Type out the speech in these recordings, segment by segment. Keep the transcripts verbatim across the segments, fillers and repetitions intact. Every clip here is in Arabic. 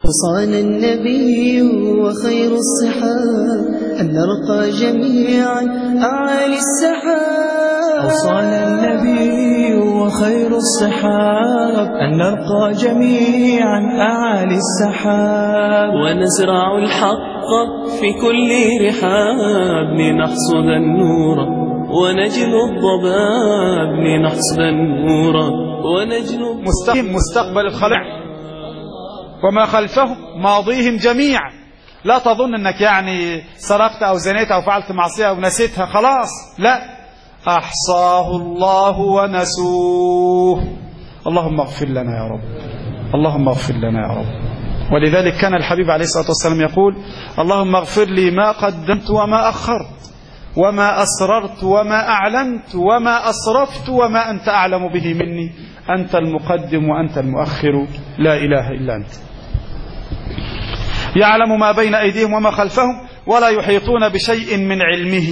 وصانا النبي وخير الصحاب أن نرقى جميعا أعالي السحاب. وصانا النبي وخير الصحاب أن نرقى جميعا أعالي السحاب، ونزرع الحق في كل رحاب لنحصد النور ونجلو الضباب، لنحصد النور ونجلو مستقيم مستقبل الخلق وما خلفهم ماضيهم جميعا. لا تظن أنك يعني سرقت أو زنيت أو فعلت معصية أو نسيتها خلاص، لا، أحصاه الله ونسوه. اللهم اغفر لنا يا رب، اللهم اغفر لنا يا رب. ولذلك كان الحبيب عليه الصلاة والسلام يقول: اللهم اغفر لي ما قدمت وما أخرت وما أسررت وما أعلنت وما أسرفت وما أنت أعلم به مني، أنت المقدم وأنت المؤخر، لا إله إلا أنت. يعلم ما بين أيديهم وما خلفهم ولا يحيطون بشيء من علمه.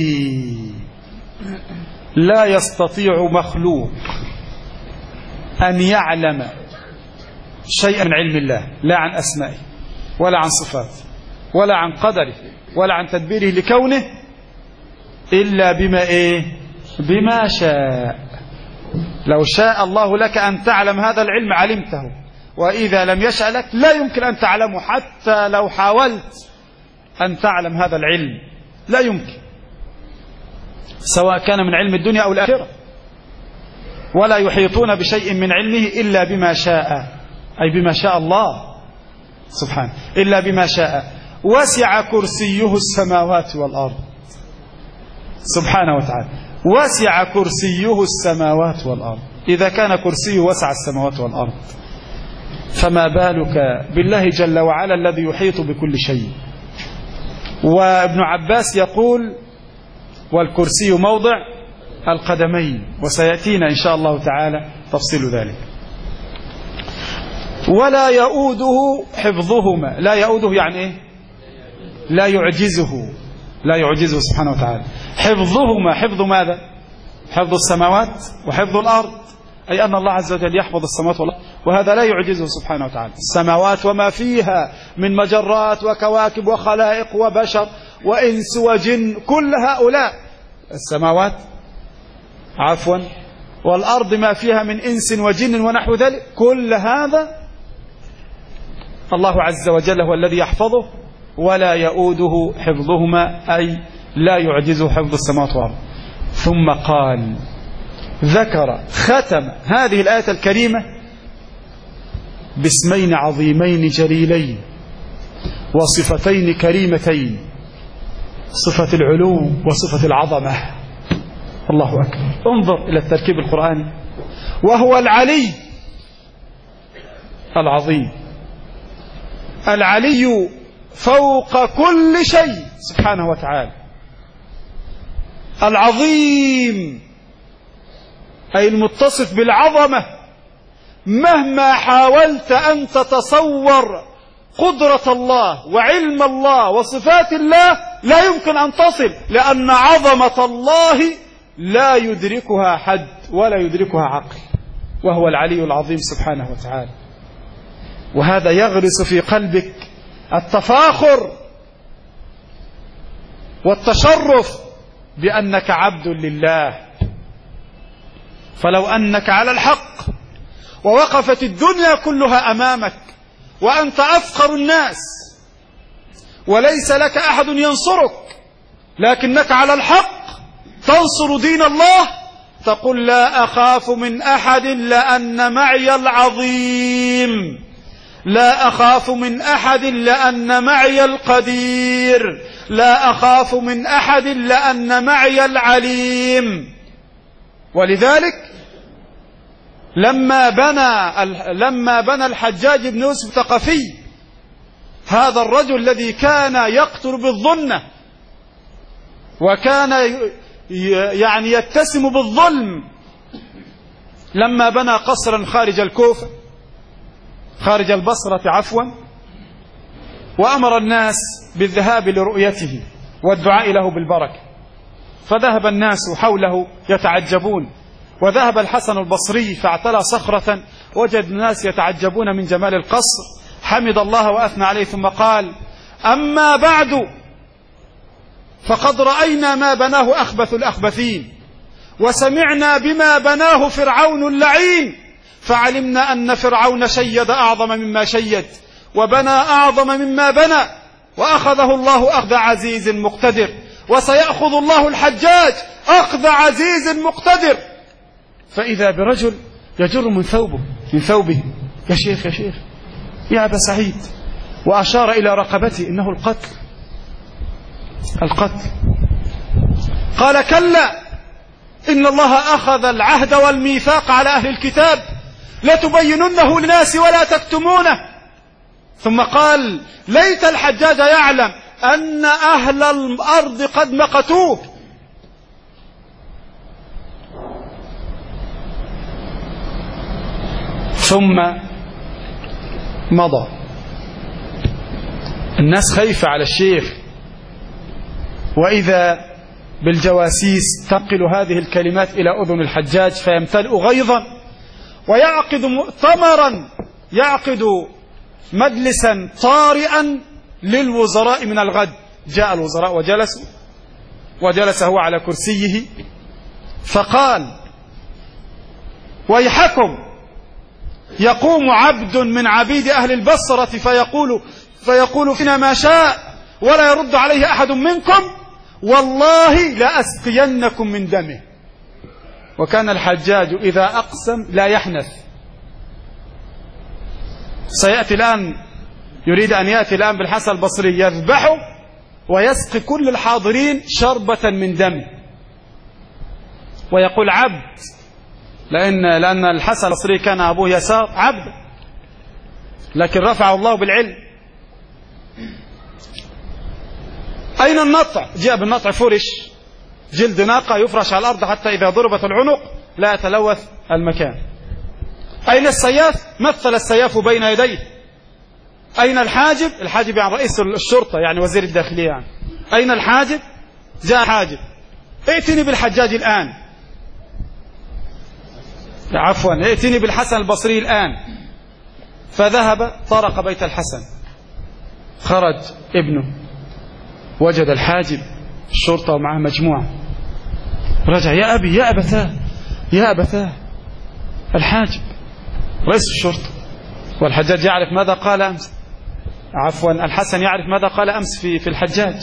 لا يستطيع مخلوق أن يعلم شيئا من علم الله، لا عن أسمائه ولا عن صفاته ولا عن قدره ولا عن تدبيره لكونه، إلا بما إيه؟ بما شاء. لو شاء الله لك أن تعلم هذا العلم علمته، وإذا لم يشأ لك لا يمكن أن تعلمه، حتى لو حاولت أن تعلم هذا العلم لا يمكن، سواء كان من علم الدنيا أو الآخرة. ولا يحيطون بشيء من علمه إلا بما شاء، أي بما شاء الله سبحانه، إلا بما شاء. وسع كرسيه السماوات والأرض سبحانه وتعالى، وسع كرسيه السماوات والأرض. إذا كان كرسيه وسع السماوات والأرض، فما بالك بالله جل وعلا الذي يحيط بكل شيء. وابن عباس يقول: والكرسي موضع القدمين، وسيأتينا إن شاء الله تعالى تفصيل ذلك. ولا يؤوده حفظهما. لا يؤوده يعني إيه؟ لا يعجزه، لا يعجزه سبحانه وتعالى. حفظهما، حفظ ماذا؟ حفظ السماوات وحفظ الأرض، أي أن الله عز وجل يحفظ السماوات والأرض، وهذا لا يعجزه سبحانه وتعالى. السماوات وما فيها من مجرات وكواكب وخلائق وبشر وإنس وجن، كل هؤلاء السماوات عفوا والأرض ما فيها من إنس وجن ونحو ذلك، كل هذا الله عز وجل هو الذي يحفظه، ولا يؤوده حفظهما، أي لا يعجزه حفظ السماوات والأرض. ثم قال، ذكر ختم هذه الآية الكريمة باسمين عظيمين جليلين وصفتين كريمتين، صفة العلو وصفة العظمة. الله أكبر. انظر إلى التركيب القرآني، وهو العلي العظيم. العلي فوق كل شيء سبحانه وتعالى. العظيم أي المتصف بالعظمة، مهما حاولت أن تتصور قدرة الله وعلم الله وصفات الله لا يمكن أن تصل، لأن عظمة الله لا يدركها حد ولا يدركها عقل، وهو العلي العظيم سبحانه وتعالى. وهذا يغرس في قلبك التفاخر والتشرف بأنك عبد لله. فلو أنك على الحق ووقفت الدنيا كلها أمامك وأنت أفقر الناس وليس لك أحد ينصرك، لكنك على الحق تنصر دين الله، تقول: لا أخاف من أحد لأن معي العظيم، لا أخاف من أحد لأن معي القدير، لا أخاف من أحد لأن معي العليم. ولذلك لما بنى لما بنى الحجاج بن يوسف الثقفي، هذا الرجل الذي كان يقتل بالظنة وكان يعني يتسم بالظلم، لما بنى قصرا خارج الكوفة خارج البصرة عفوا، وأمر الناس بالذهاب لرؤيته والدعاء له بالبركة، فذهب الناس حوله يتعجبون، وذهب الحسن البصري فاعتلى صخرة، وجد الناس يتعجبون من جمال القصر، حمد الله وأثنى عليه ثم قال: أما بعد فقد رأينا ما بناه أخبث الأخبثين، وسمعنا بما بناه فرعون اللعين، فعلمنا أن فرعون شيد أعظم مما شيد، وبنى أعظم مما بنى، وأخذه الله أخذ عزيز مقتدر، وسيأخذ الله الحجاج أخذ عزيز مقتدر. فإذا برجل يجر من ثوبه من ثوبه يا شيخ يا شيخ يا أبا سعيد، وأشار إلى رقبته: إنه القتل القتل. قال: كلا، إن الله أخذ العهد والميثاق على أهل الكتاب لتبيننه للناس ولا تكتمونه. ثم قال: ليت الحجاج يعلم أن أهل الأرض قد مقتوه. ثم مضى. الناس خايفة على الشيخ، وإذا بالجواسيس تنقل هذه الكلمات إلى أذن الحجاج فيمتلئ غيظا ويعقد مؤتمرا، يعقد مجلسا طارئا للوزراء من الغد. جاء الوزراء وجلسوا، وجلس هو على كرسيه فقال: ويحكم، يقوم عبد من عبيد أهل البصرة فيقول فيقول فينا ما شاء ولا يرد عليه أحد منكم، والله لأسقينكم من دمه. وكان الحجاج إذا أقسم لا يحنث. سيأتي الآن، يريد أن يأتي الآن بالحسن البصري يذبحه ويسقي كل الحاضرين شربة من دم، ويقول عبد، لأن لأن الحسن البصري كان أبوه يسار عبد، لكن رفعه الله بالعلم. أين النطع؟ جاء بالنطع، فرش جلد ناقة يفرش على الأرض حتى إذا ضربت العنق لا يتلوث المكان. أين السياف؟ مثل السياف بين يديه. أين الحاجب؟ الحاجب يعني رئيس الشرطة، يعني وزير الداخلية يعني. أين الحاجب؟ جاء حاجب: ائتني بالحجاج الآن، عفوا ائتني بالحسن البصري الآن. فذهب طرق بيت الحسن، خرج ابنه، وجد الحاجب الشرطة ومعه مجموعة، رجع: يا أبي يا أبتاه يا أبتاه الحاجب رئيس الشرطة. والحجاج يعرف ماذا قال أمس، عفوا الحسن يعرف ماذا قال أمس في في الحجاج.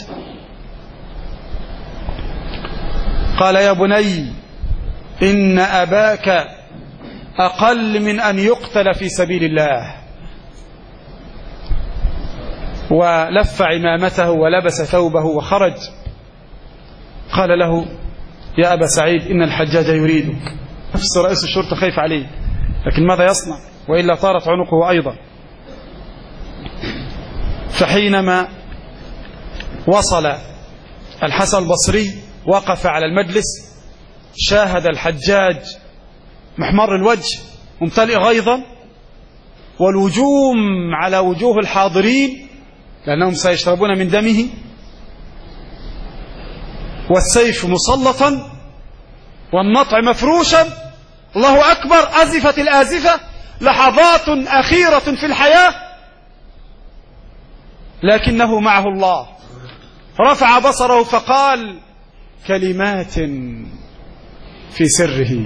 قال: يا بني إن أباك أقل من أن يقتل في سبيل الله. ولف عمامته ولبس ثوبه وخرج. قال له: يا أبا سعيد إن الحجاج يريدك. نفس رئيس الشرطة خايف عليه، لكن ماذا يصنع وإلا طارت عنقه أيضا. فحينما وصل الحسن البصري وقف على المجلس، شاهد الحجاج محمر الوجه ممتلئ غيظا، والوجوم على وجوه الحاضرين لأنهم سيشربون من دمه، والسيف مسلطا والنطع مفروشا. الله أكبر، أزفت الآزفة، لحظات أخيرة في الحياة، لكنه معه الله. رفع بصره فقال كلمات في سره،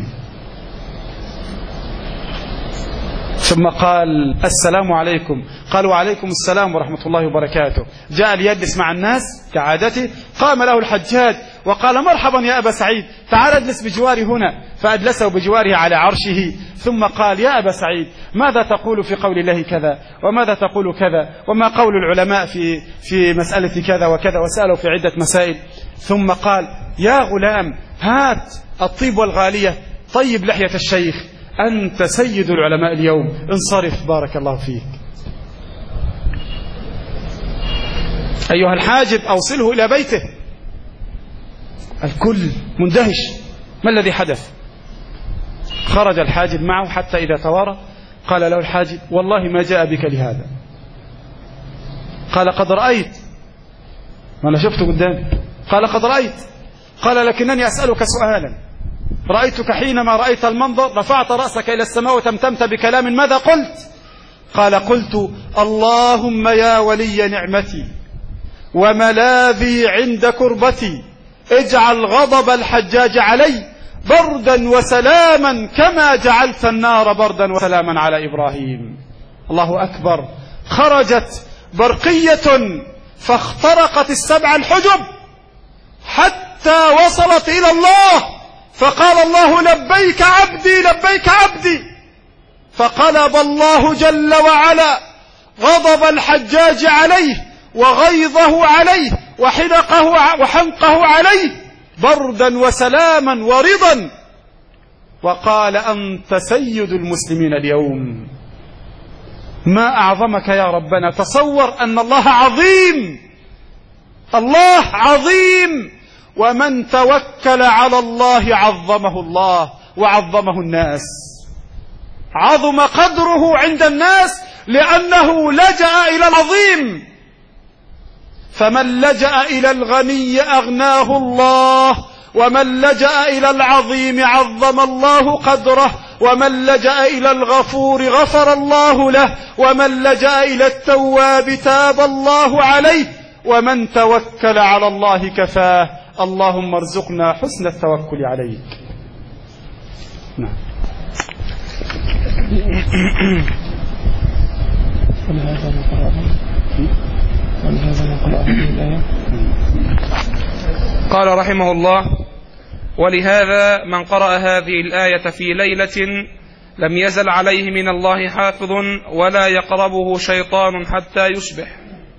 ثم قال: السلام عليكم. قال: وعليكم السلام ورحمة الله وبركاته. جاء ليجلس مع الناس كعادته، قام له الحجاج وقال: مرحبا يا أبا سعيد، تعال اجلس بجواري هنا. فأجلسه بجواره على عرشه، ثم قال: يا أبا سعيد، ماذا تقول في قول الله كذا، وماذا تقول كذا، وما قول العلماء في في مسألة كذا وكذا، وسأله في عدة مسائل. ثم قال: يا غلام، هات الطيب والغالية، طيب لحية الشيخ، أنت سيد العلماء اليوم، انصرف بارك الله فيك. أيها الحاجب أوصله إلى بيته. الكل مندهش، ما الذي حدث؟ خرج الحاجب معه حتى إذا توارى قال له الحاجب: والله ما جاء بك لهذا. قال: قد رأيت، وأنا شفته قدامي. قال: قد رأيت. قال: لكنني أسألك سؤالا، رأيتك حينما رأيت المنظر رفعت رأسك إلى السماء وتمتمت بكلام، ماذا قلت؟ قال قلت اللهم يا ولي نعمتي وملاذي عند كربتي اجعل غضب الحجاج علي بردا وسلاما كما جعلت النار بردا وسلاما على إبراهيم. الله أكبر. خرجت برقية فاخترقت السبع الحجب حتى وصلت إلى الله، فقال الله لبيك عبدي لبيك عبدي، فقلب الله جل وعلا غضب الحجاج عليه وغيظه عليه وحنقه وحنقه عليه بردا وسلاما ورضا، وقال أنت سيد المسلمين اليوم. ما أعظمك يا ربنا. تصور أن الله عظيم، الله عظيم، ومن توكل على الله عظمه الله وعظمه الناس. عظم قدره عند الناس لأنه لجأ إلى العظيم. فمن لجأ إلى الغني أغناه الله، ومن لجأ إلى العظيم عظم الله قدره، ومن لجأ إلى الغفور غفر الله له، ومن لجأ إلى التواب تاب الله عليه، ومن توكل على الله كفاه. اللهم ارزقنا حسن التوكل عليك. نعم. قال رحمه الله: ولهذا من قرأ هذه الآية في ليلة لم يزل عليه من الله حافظ ولا يقربه شيطان حتى يصبح.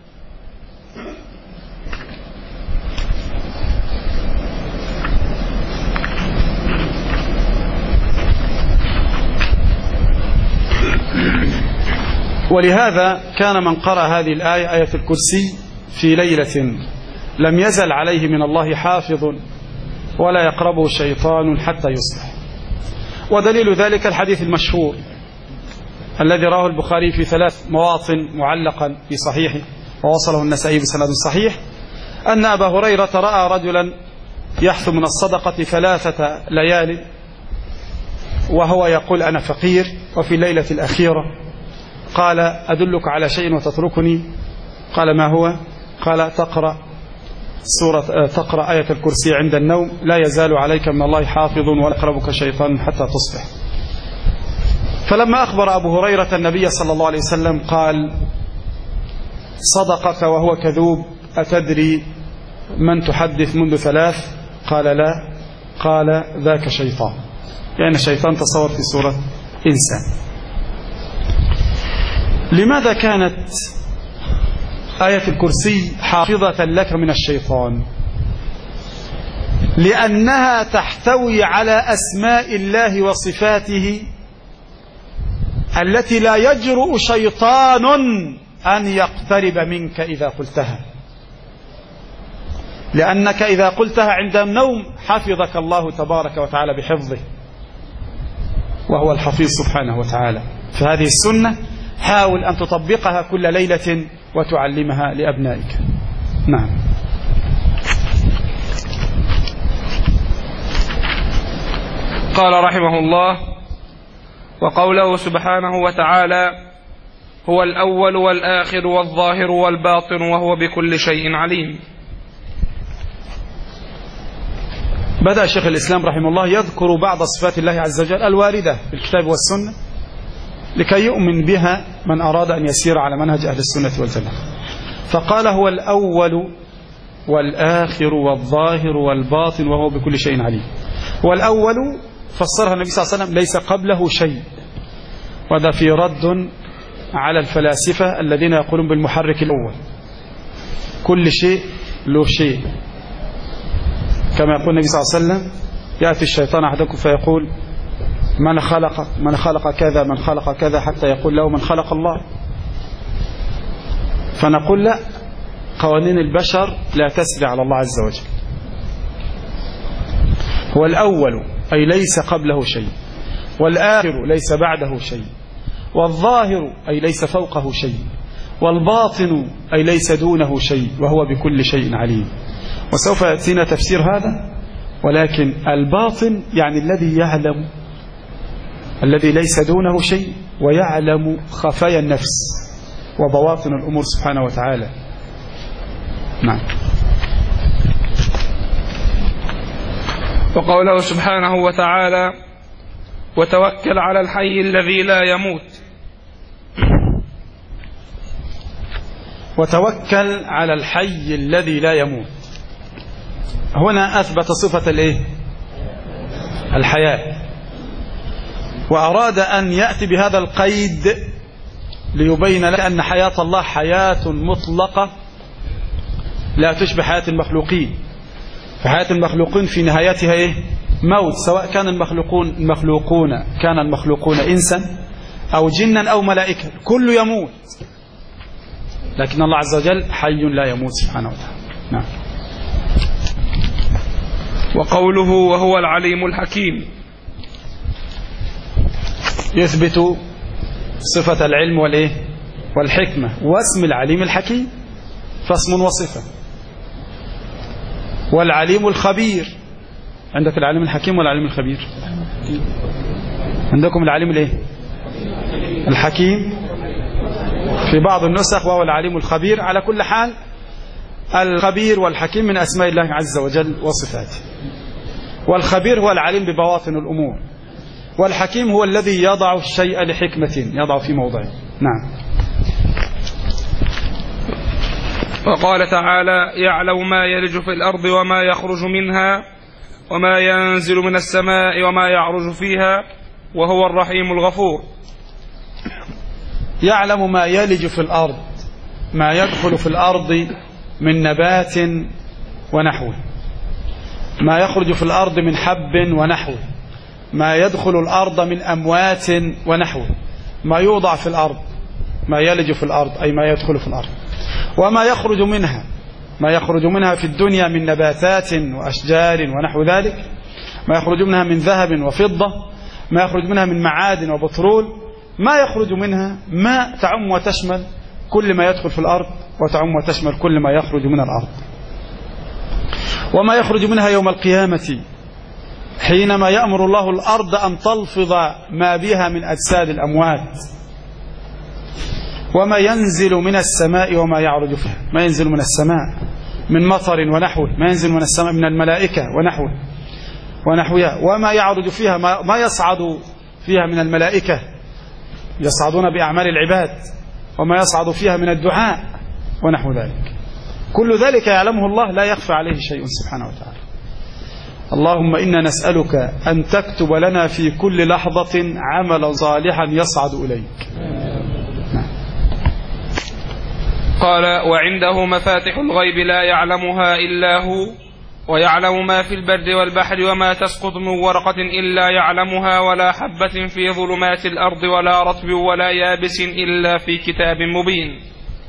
ولهذا كان من قرأ هذه الآية آية الكرسي في ليلة لم يزل عليه من الله حافظ ولا يقربه شيطان حتى يصبح. ودليل ذلك الحديث المشهور الذي رواه البخاري في ثلاث مواطن معلقا في صحيحه ووصله النسائي بسند صحيح، أن أبا هريرة رأى رجلا يحث من الصدقة ثلاثة ليال وهو يقول أنا فقير، وفي الليلة الأخيرة قال أدلك على شيء وتتركني؟ قال ما هو؟ قال تقرأ سورة تقرأ آية الكرسي عند النوم لا يزال عليك من الله حافظ ولا يقربك شيطان حتى تصبح. فلما أخبر أبو هريرة النبي صلى الله عليه وسلم قال صدقك وهو كذوب، أتدري من تحدث منذ ثلاث؟ قال لا. قال ذاك شيطان، يعني الشيطان تصور في صورة إنسان. لماذا كانت آية الكرسي حافظة لك من الشيطان؟ لأنها تحتوي على أسماء الله وصفاته التي لا يجرؤ شيطان أن يقترب منك إذا قلتها، لأنك إذا قلتها عند النوم حفظك الله تبارك وتعالى بحفظه، وهو الحفيظ سبحانه وتعالى. فهذه السنة حاول أن تطبقها كل ليلة وتعلمها لأبنائك. نعم. قال رحمه الله: وقوله سبحانه وتعالى: هو الأول والآخر والظاهر والباطن وهو بكل شيء عليم. بدأ شيخ الإسلام رحمه الله يذكر بعض صفات الله عز وجل الواردة في الكتاب والسنة لكي يؤمن بها من أراد أن يسير على منهج أهل السنة والجماعة. فقال هو الأول والآخر والظاهر والباطن وهو بكل شيء عليم. والأول فسرها النبي صلى الله عليه وسلم ليس قبله شيء، وهذا في رد على الفلاسفة الذين يقولون بالمحرك الأول، كل شيء له شيء، كما يقول النبي صلى الله عليه وسلم: يأتي الشيطان أحدكم فيقول من خلق من خلق كذا من خلق كذا، حتى يقول له من خلق الله. فنقول لا، قوانين البشر لا تسري على الله عز وجل. هو الأول أي ليس قبله شيء، والآخر ليس بعده شيء، والظاهر أي ليس فوقه شيء، والباطن أي ليس دونه شيء، وهو بكل شيء عليم. وسوف يأتينا تفسير هذا، ولكن الباطن يعني الذي يعلم، الذي ليس دونه شيء ويعلم خفايا النفس وبواطن الأمور سبحانه وتعالى. نعم. وقوله سبحانه وتعالى وتوكل على الحي الذي لا يموت. وتوكل على الحي الذي لا يموت، هنا أثبت صفة الإيه؟ الحياة، وأراد أن يأتي بهذا القيد ليبين لك أن حياة الله حياة مطلقة لا تشبه حياة المخلوقين. فحياة المخلوقين في نهايتها إيه؟ موت، سواء كان المخلوقون المخلوقون كان المخلوقون إنسا أو جنا أو ملائكة، كل يموت، لكن الله عز وجل حي لا يموت سبحانه وتعالى. نعم. وقوله وهو العليم الحكيم يثبت صفة العلم والإيه؟ والحكمة، واسم العليم الحكيم فاسم وصفة. والعليم الخبير، عندك العليم الحكيم والعليم الخبير؟ عندكم العليم الايه؟ الحكيم في بعض النسخ، وهو العليم الخبير. على كل حال الخبير والحكيم من أسماء الله عز وجل وصفاته. والخبير هو العليم ببواطن الأمور، والحكيم هو الذي يضع الشيء لحكمة، يضع في موضعه. نعم. وقال تعالى يعلم ما يلج في الأرض وما يخرج منها وما ينزل من السماء وما يعرج فيها وهو الرحيم الغفور. يعلم ما يلج في الأرض، ما يدخل في الأرض من نبات ونحوه، ما يخرج في الأرض من حب ونحوه، ما يدخل الأرض من أموات ونحوه، ما يوضع في الأرض، ما يلج في الأرض أي ما يدخل في الأرض، وما يخرج منها، ما يخرج منها في الدنيا من نباتات وأشجار ونحو ذلك، ما يخرج منها من ذهب وفضة، ما يخرج منها من معادن وبترول، ما يخرج منها ما تعم وتشمل كل ما يدخل في الأرض، وتعم وتشمل كل ما يخرج من الأرض. وما يخرج منها يوم القيامة حينما يأمر الله الأرض أن تلفظ ما بها من أجساد الأموات. وما ينزل من السماء وما يعرج فيها، ما ينزل من السماء من مطر ونحوه، ما ينزل من السماء من الملائكة ونحوه ونحوها، وما يعرج فيها، ما يصعد فيها من الملائكة يصعدون بأعمال العباد، وما يصعد فيها من الدعاء ونحو ذلك. كل ذلك يعلمه الله، لا يخفى عليه شيء سبحانه وتعالى. اللهم إنا نسألك أن تكتب لنا في كل لحظة عملا صالحا يصعد إليك. قال وعنده مفاتح الغيب لا يعلمها إلا هو ويعلم ما في البر والبحر وما تسقط من ورقة إلا يعلمها ولا حبة في ظلمات الأرض ولا رطب ولا يابس إلا في كتاب مبين.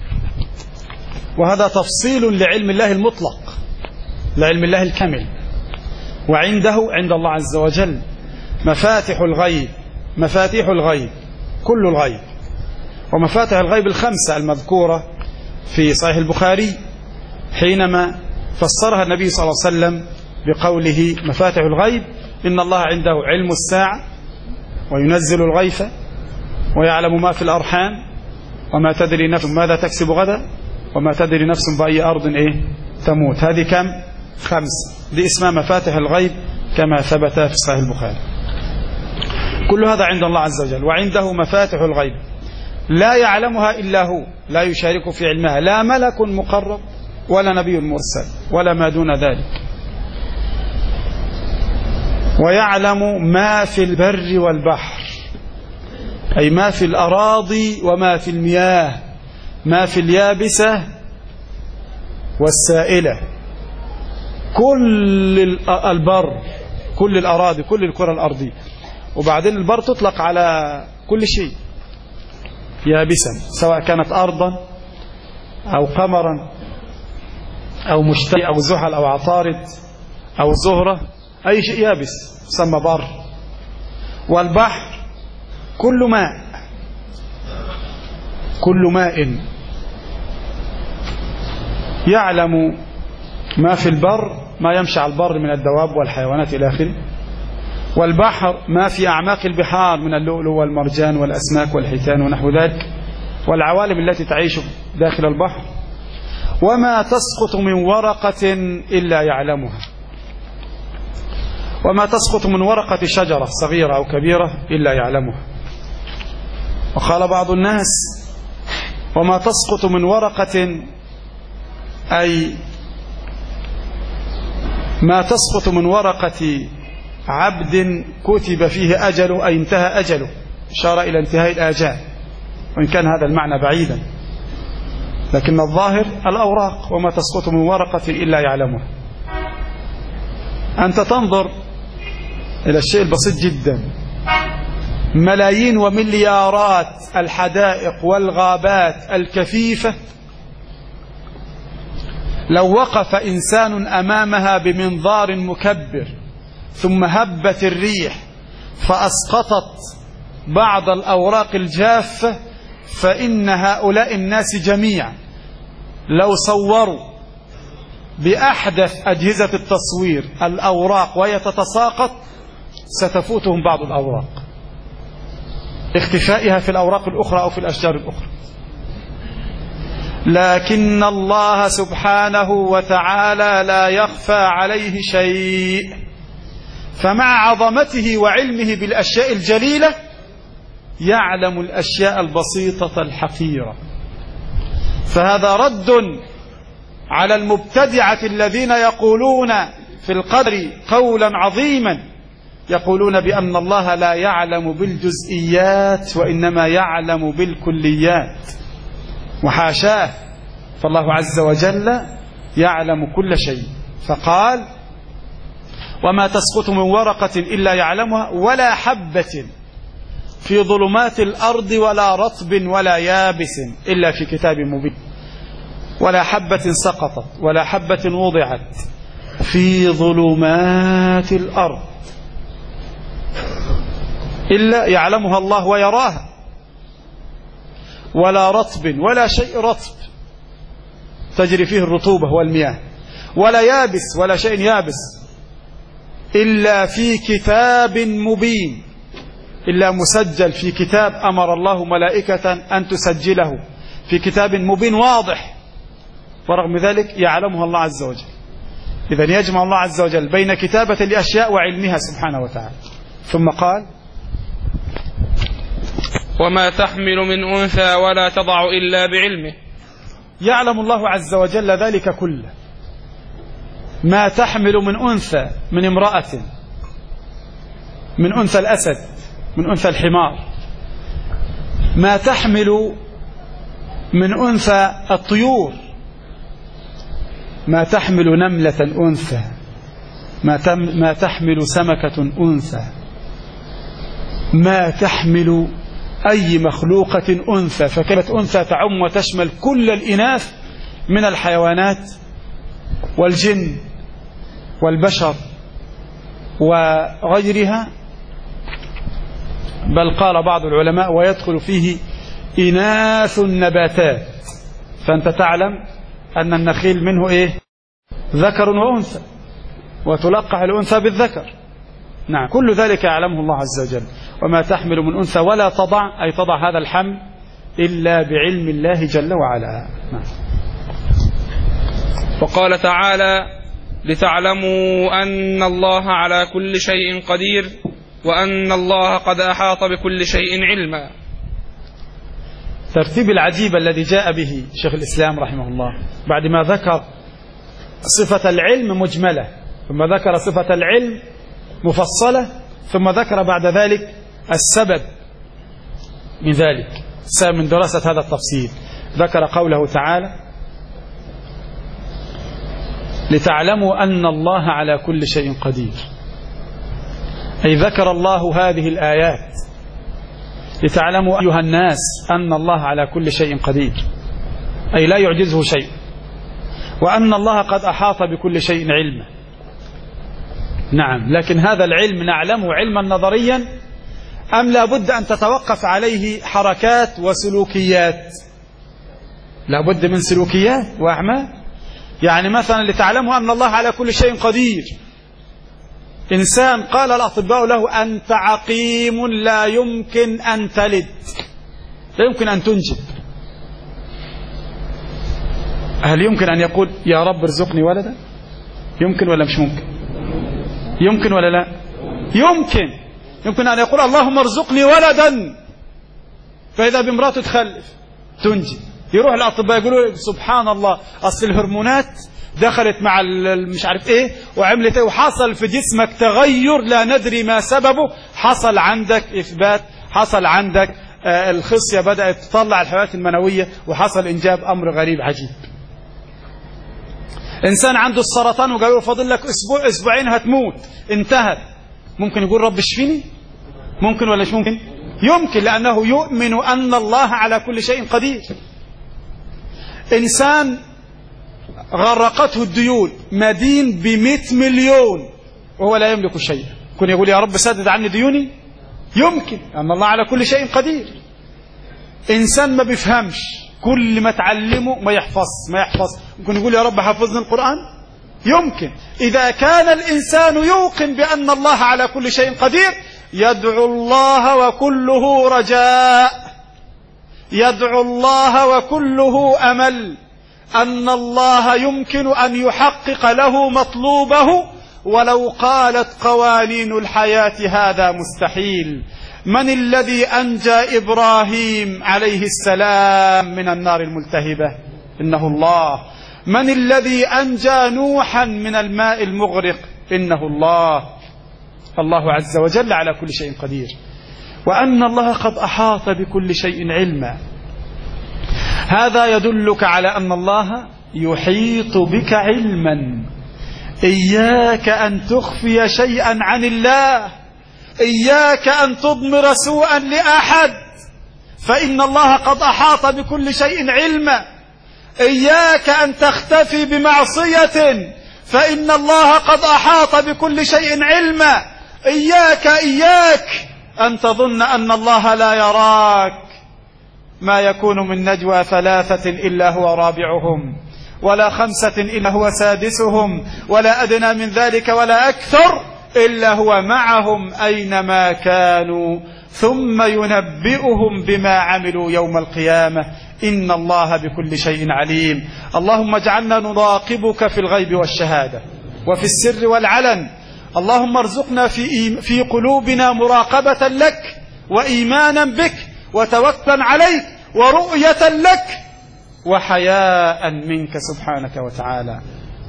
وهذا تفصيل لعلم الله المطلق، لعلم الله الكامل. وعنده عند الله عز وجل مفاتح الغيب، مفاتيح الغيب كل الغيب، ومفاتح الغيب الخمسة المذكورة في صحيح البخاري حينما فسرها النبي صلى الله عليه وسلم بقوله مفاتح الغيب إن الله عنده علم الساعة وينزل الغيث ويعلم ما في الأرحام وما تدري نفس ماذا تكسب غدا وما تدري نفس بأي أرض إيه تموت. هذه كم؟ خمس. دي اسمها مفاتح الغيب كما ثبت في صحيح البخاري. كل هذا عند الله عز وجل. وعنده مفاتح الغيب لا يعلمها إلا هو، لا يشارك في علمها لا ملك مقرب ولا نبي مرسل ولا ما دون ذلك. ويعلم ما في البر والبحر، أي ما في الأراضي وما في المياه، ما في اليابسة والسائلة، كل البر، كل الأراضي، كل الكرة الأرضية. وبعدين البر تطلق على كل شيء يابسا، سواء كانت أرضا أو قمرا أو مشتري أو زحل أو عطارد أو زهرة، أي شيء يابس يسمى بر. والبحر كل ماء، كل ماء. يعلم ما في البر، ما يمشي على البر من الدواب والحيوانات إلى آخره. والبحر ما في أعماق البحار من اللؤلؤ والمرجان والأسماك والحيتان ونحو ذلك، والعوالم التي تعيش داخل البحر. وما تسقط من ورقة إلا يعلمها، وما تسقط من ورقة شجرة صغيرة أو كبيرة إلا يعلمها. وقال بعض الناس: وما تسقط من ورقة، أي ما تسقط من ورقة عبد كتب فيه أجله، أي انتهى أجله، إشارة إلى انتهاء الآجال، وإن كان هذا المعنى بعيدا، لكن الظاهر الأوراق. وما تسقط من ورقة إلا يعلمها. أنت تنظر إلى الشيء البسيط جدا، ملايين ومليارات الحدائق والغابات الكثيفة، لو وقف إنسان أمامها بمنظار مكبر ثم هبت الريح فأسقطت بعض الأوراق الجافة، فإن هؤلاء الناس جميعا لو صوروا بأحدث أجهزة التصوير الأوراق وهي تتساقط ستفوتهم بعض الأوراق اختفائها في الأوراق الأخرى أو في الأشجار الأخرى. لكن الله سبحانه وتعالى لا يخفى عليه شيء، فمع عظمته وعلمه بالأشياء الجليلة يعلم الأشياء البسيطة الحقيرة. فهذا رد على المبتدعة الذين يقولون في القدر قولا عظيما، يقولون بأن الله لا يعلم بالجزئيات وإنما يعلم بالكليات، وحاشاه، فالله عز وجل يعلم كل شيء. فقال: وما تسقط من ورقة إلا يعلمها، ولا حبة في ظلمات الأرض ولا رطب ولا يابس إلا في كتاب مبين. ولا حبة سقطت ولا حبة وضعت في ظلمات الأرض إلا يعلمها الله ويراها، ولا رطب ولا شيء رطب تجري فيه الرطوبة والمياه، ولا يابس ولا شيء يابس إلا في كتاب مبين، إلا مسجل في كتاب أمر الله ملائكة أن تسجله في كتاب مبين واضح، ورغم ذلك يعلمها الله عز وجل. إذن يجمع الله عز وجل بين كتابة الأشياء وعلمها سبحانه وتعالى. ثم قال: وما تحمل من أنثى ولا تضع إلا بعلمه. يعلم الله عز وجل ذلك كله، ما تحمل من أنثى، من امرأة، من أنثى الأسد، من أنثى الحمار، ما تحمل من أنثى الطيور، ما تحمل نملة أنثى، ما, تم ما تحمل سمكة أنثى، ما تحمل أي مخلوقة أنثى. فكلمة أنثى تعم وتشمل كل الإناث من الحيوانات والجن والبشر وغيرها، بل قال بعض العلماء: ويدخل فيه إناث النباتات. فأنت تعلم أن النخيل منه إيه؟ ذكر وأنثى، وتلقح الأنثى بالذكر. نعم، كل ذلك يعلمه الله عز وجل. وما تحمل من أنثى ولا تضع، أي تضع هذا الحمل، إلا بعلم الله جل وعلا. نعم. وقال تعالى: لتعلموا أن الله على كل شيء قدير وأن الله قد أحاط بكل شيء علما. ترتيب العجيب الذي جاء به شيخ الإسلام رحمه الله بعد ما ذكر صفة العلم مجملة، ثم ذكر صفة العلم مفصلة، ثم ذكر بعد ذلك السبب من ذلك، السبب من دراسة هذا التفصيل. ذكر قوله تعالى: لتعلموا أن الله على كل شيء قدير، أي ذكر الله هذه الآيات لتعلموا أيها الناس أن الله على كل شيء قدير، أي لا يعجزه شيء، وأن الله قد أحاط بكل شيء علما. نعم، لكن هذا العلم نعلمه علما نظريا أم لا بد أن تتوقف عليه حركات وسلوكيات؟ لا بد من سلوكيات وأعمال. يعني مثلا لتعلموا أن الله على كل شيء قدير، إنسان قال الأطباء له أنت عقيم لا يمكن أن تلد، لا يمكن أن تنجب، هل يمكن أن يقول يا رب ارزقني ولدا؟ يمكن ولا مش ممكن؟ يمكن ولا لا؟ يمكن. يمكن أن يقول اللهم ارزقني ولدا، فإذا بامرأته تخلف تنجب، يروح الأطباء يقولوا سبحان الله أصل الهرمونات دخلت مع مش عارف ايه وعملت ايه وحصل في جسمك تغير لا ندري ما سببه، حصل عندك إثبات، حصل عندك آه الخصية بدأت تطلع الحيوانات المنوية وحصل إنجاب. أمر غريب عجيب. إنسان عنده السرطان وقالوا له فاضل لك أسبوع أسبوعين هتموت، انتهت، ممكن يقول رب اشفيني؟ ممكن ولا مش ممكن؟ يمكن، لأنه يؤمن أن الله على كل شيء قدير. إنسان غرقته الديون، مدين بمئة مليون وهو لا يملك شيء، يكون يقول يا رب سدد عني ديوني؟ يمكن، أن الله على كل شيء قدير. إنسان ما بيفهمش، كل ما تعلمه ما يحفظ ما يحفظ، ممكن يقول يا رب حفظني القرآن؟ يمكن. إذا كان الإنسان يوقن بأن الله على كل شيء قدير يدعو الله وكله رجاء، يدعو الله وكله أمل أن الله يمكن أن يحقق له مطلوبه ولو قالت قوانين الحياة هذا مستحيل. من الذي أنجى إبراهيم عليه السلام من النار الملتهبة؟ إنه الله. من الذي أنجى نوحا من الماء المغرق؟ إنه الله. الله عز وجل على كل شيء قدير، وأن الله قد أحاط بكل شيء علما. هذا يدلك على أن الله يحيط بك علما. إياك أن تخفي شيئا عن الله، إياك أن تضمر سوءا لأحد، فإن الله قد أحاط بكل شيء علما. إياك أن تختفي بمعصية، فإن الله قد أحاط بكل شيء علما. إياك إياك أن تظن أن الله لا يراك. ما يكون من نجوى ثلاثة إلا هو رابعهم، ولا خمسة إلا هو سادسهم، ولا أدنى من ذلك ولا أكثر إلا هو معهم أينما كانوا، ثم ينبئهم بما عملوا يوم القيامة. إن الله بكل شيء عليم. اللهم اجعلنا نراقبك في الغيب والشهادة وفي السر والعلن. اللهم ارزقنا في في قلوبنا مراقبة لك وإيمانا بك وتوكلا عليك ورؤية لك وحياء منك سبحانك وتعالى.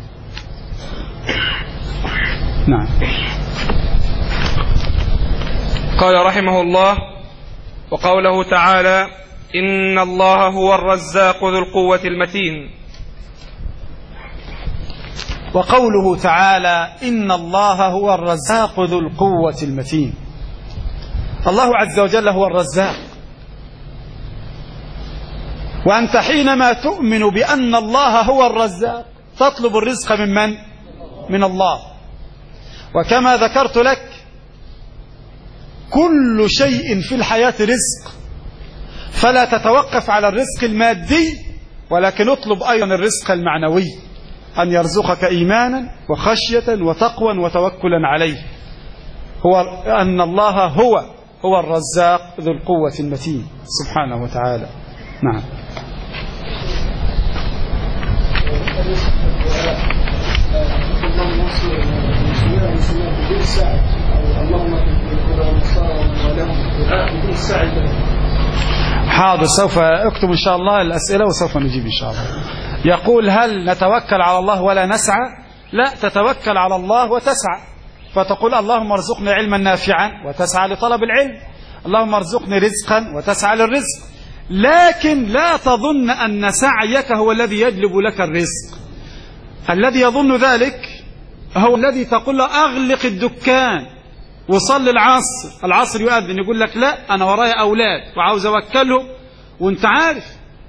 نعم. قال رحمه الله: وقوله تعالى: إن الله هو الرزاق ذو القوة المتين. وقوله تعالى: إن الله هو الرزاق ذو القوة المتين. الله عز وجل هو الرزاق، وأنت حينما تؤمن بأن الله هو الرزاق تطلب الرزق من من؟ من الله. وكما ذكرت لك كل شيء في الحياة رزق، فلا تتوقف على الرزق المادي، ولكن اطلب أيضا الرزق المعنوي، أن يرزقك إيمانا وخشية وتقوى وتوكلا عليه. هو أن الله هو هو الرزاق ذو القوة المتين سبحانه وتعالى. نعم. حاضر، سوف اكتب إن شاء الله الأسئلة وسوف نجيب إن شاء الله. يقول: هل نتوكل على الله ولا نسعى؟ لا، تتوكل على الله وتسعى، فتقول اللهم ارزقني علما نافعا وتسعى لطلب العلم، اللهم ارزقني رزقا وتسعى للرزق. لكن لا تظن أن سعيك هو الذي يجلب لك الرزق. الذي يظن ذلك هو الذي تقول له أغلق الدكان وصل العصر، العصر يؤذن، يقول لك لا أنا ورايا أولاد وعاوز أوكلهم، وانت عارف،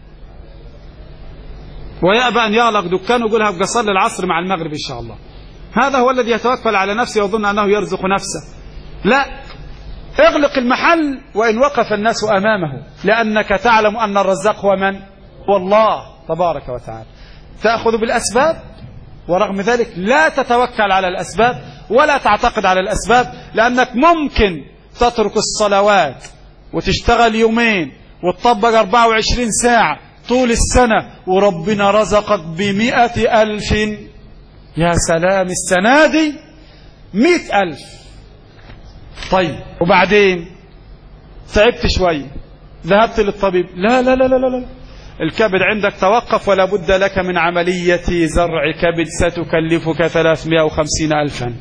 ويأبى أن يغلق دكانه ويقول هبقى صلي العصر مع المغرب إن شاء الله. هذا هو الذي يتوكل على نفسه ويظن أنه يرزق نفسه. لا، اغلق المحل وإن وقف الناس أمامه، لأنك تعلم أن الرزاق هو من؟ هو الله تبارك وتعالى. تأخذ بالأسباب ورغم ذلك لا تتوكل على الأسباب، ولا تعتقد على الأسباب، لأنك ممكن تترك الصلوات وتشتغل يومين وتطبق أربعة وعشرين ساعة طول السنة وربنا رزقك بمئة ألف. يا سلام، السنة دي مئة ألف. طيب وبعدين تعبت شوية ذهبت للطبيب، لا لا لا لا لا الكبد عندك توقف ولا بد لك من عملية زرع كبد ستكلفك ثلاثمائة وخمسين ألفا.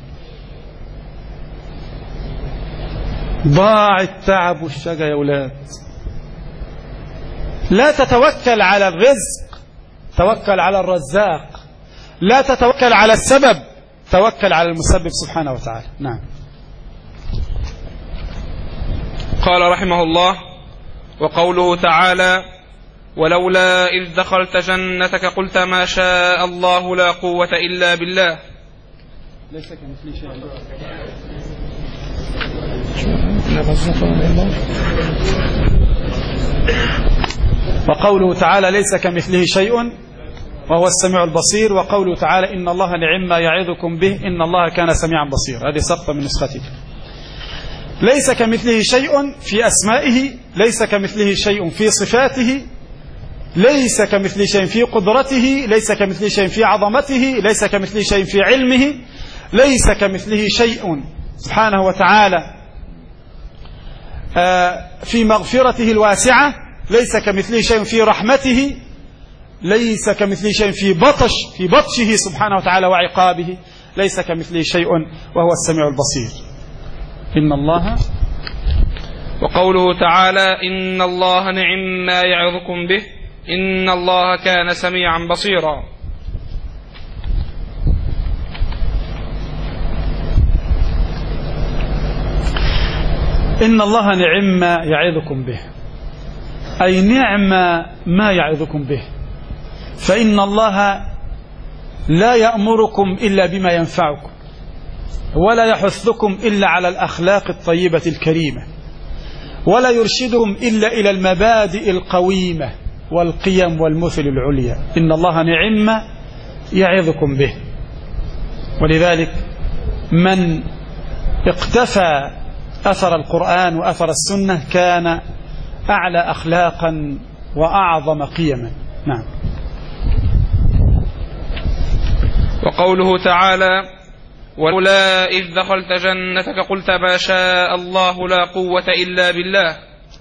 ضاع التعب والشقى يا أولاد. لا تتوكل على الرزق، توكل على الرزاق. لا تتوكل على السبب، توكل على المسبب سبحانه وتعالى. نعم. قال رحمه الله: وقوله تعالى: ولولا إذ دخلت جنتك قلت ما شاء الله لا قوة إلا بالله. ليس كمثله شيء. وقوله تعالى: ليس كمثله شيء وهو السميع البصير. وقوله تعالى: إن الله نعم ما يعظكم به إن الله كان سميعا بصيرا. هذه سقطة من نسختي. ليس كمثله شيء في أسمائه، ليس كمثله شيء في صفاته، ليس كمثله شيء في قدرته، ليس كمثله شيء في عظمته، ليس كمثله شيء في علمه، ليس كمثله شيء سبحانه وتعالى في مغفرته الواسعة، ليس كمثله شيء في رحمته، ليس كمثله شيء في بطش في بطشه سبحانه وتعالى وعقابه، ليس كمثله شيء وهو السميع البصير. إن الله. وقوله تعالى: إن الله نعم ما يعظكم به إن الله كان سميعا بصيرا. إن الله نعم ما يعظكم به، أي نعم ما يعظكم به، فإن الله لا يأمركم إلا بما ينفعكم، ولا يحثكم إلا على الأخلاق الطيبة الكريمة، ولا يرشدكم إلا إلى المبادئ القويمة والقيم والمثل العليا. إن الله نعم يعظكم به. ولذلك من اقتفى أثر القرآن وأثر السنة كان أعلى أخلاقا وأعظم قيما. نعم. وقوله تعالى: ولولا إذ دخلت جنتك قلت ما شاء الله لا قوة إلا بالله.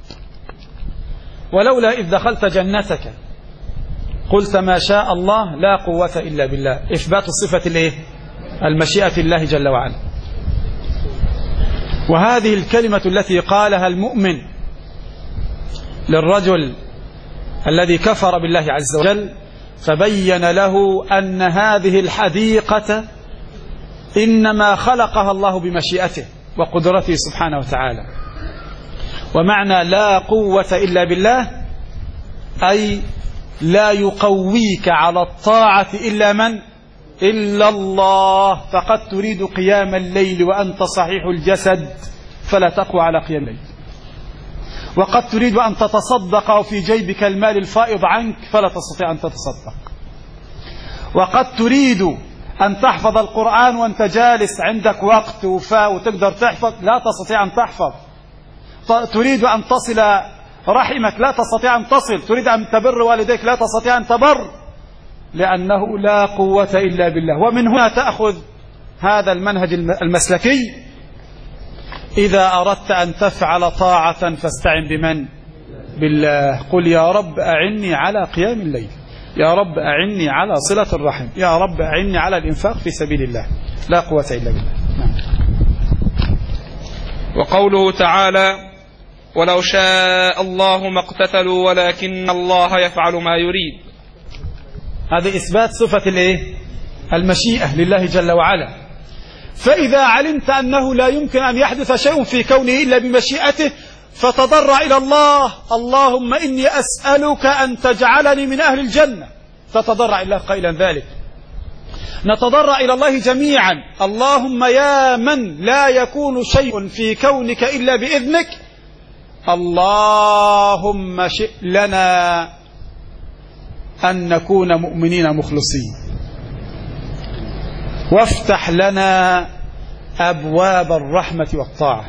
ولولا إذ دخلت جنتك قلت ما شاء الله لا قوة إلا بالله، إثبات صفة الإيه؟ المشيئة الله جل وعلا. وهذه الكلمة التي قالها المؤمن للرجل الذي كفر بالله عز وجل فبين له أن هذه الحديقة إنما خلقها الله بمشيئته وقدرته سبحانه وتعالى. ومعنى لا قوة إلا بالله أي لا يقويك على الطاعة إلا من؟ إلا الله. فقد تريد قيام الليل وأنت صحيح الجسد فلا تقوى على قيام الليل، وقد تريد أن تتصدق وفي جيبك المال الفائض عنك فلا تستطيع أن تتصدق، وقد تريد أن تحفظ القرآن وأنت جالس عندك وقت وفاء وتقدر تحفظ لا تستطيع أن تحفظ، تريد أن تصل رحمك لا تستطيع أن تصل، تريد أن تبر والديك لا تستطيع أن تبر، لأنه لا قوة إلا بالله. ومن هنا تأخذ هذا المنهج المسلكي: إذا أردت أن تفعل طاعة فاستعن بمن؟ بالله. قل يا رب أعني على قيام الليل، يا رب أعني على صلة الرحم، يا رب أعني على الإنفاق في سبيل الله. لا قوة إلا بالله. نعم. وقوله تعالى: ولو شاء الله ما اقتتلوا ولكن الله يفعل ما يريد. هذا إثبات صفة الإيه؟ المشيئة لله جل وعلا. فإذا علمت أنه لا يمكن أن يحدث شيء في كونه إلا بمشيئته فتضرع إلى الله: اللهم إني أسألك أن تجعلني من أهل الجنة. تتضرع إلى قائلا ذلك. نتضرع إلى الله جميعا: اللهم يا من لا يكون شيء في كونك إلا بإذنك، اللهم شئ لنا أن نكون مؤمنين مخلصين، وافتح لنا أبواب الرحمة والطاعة.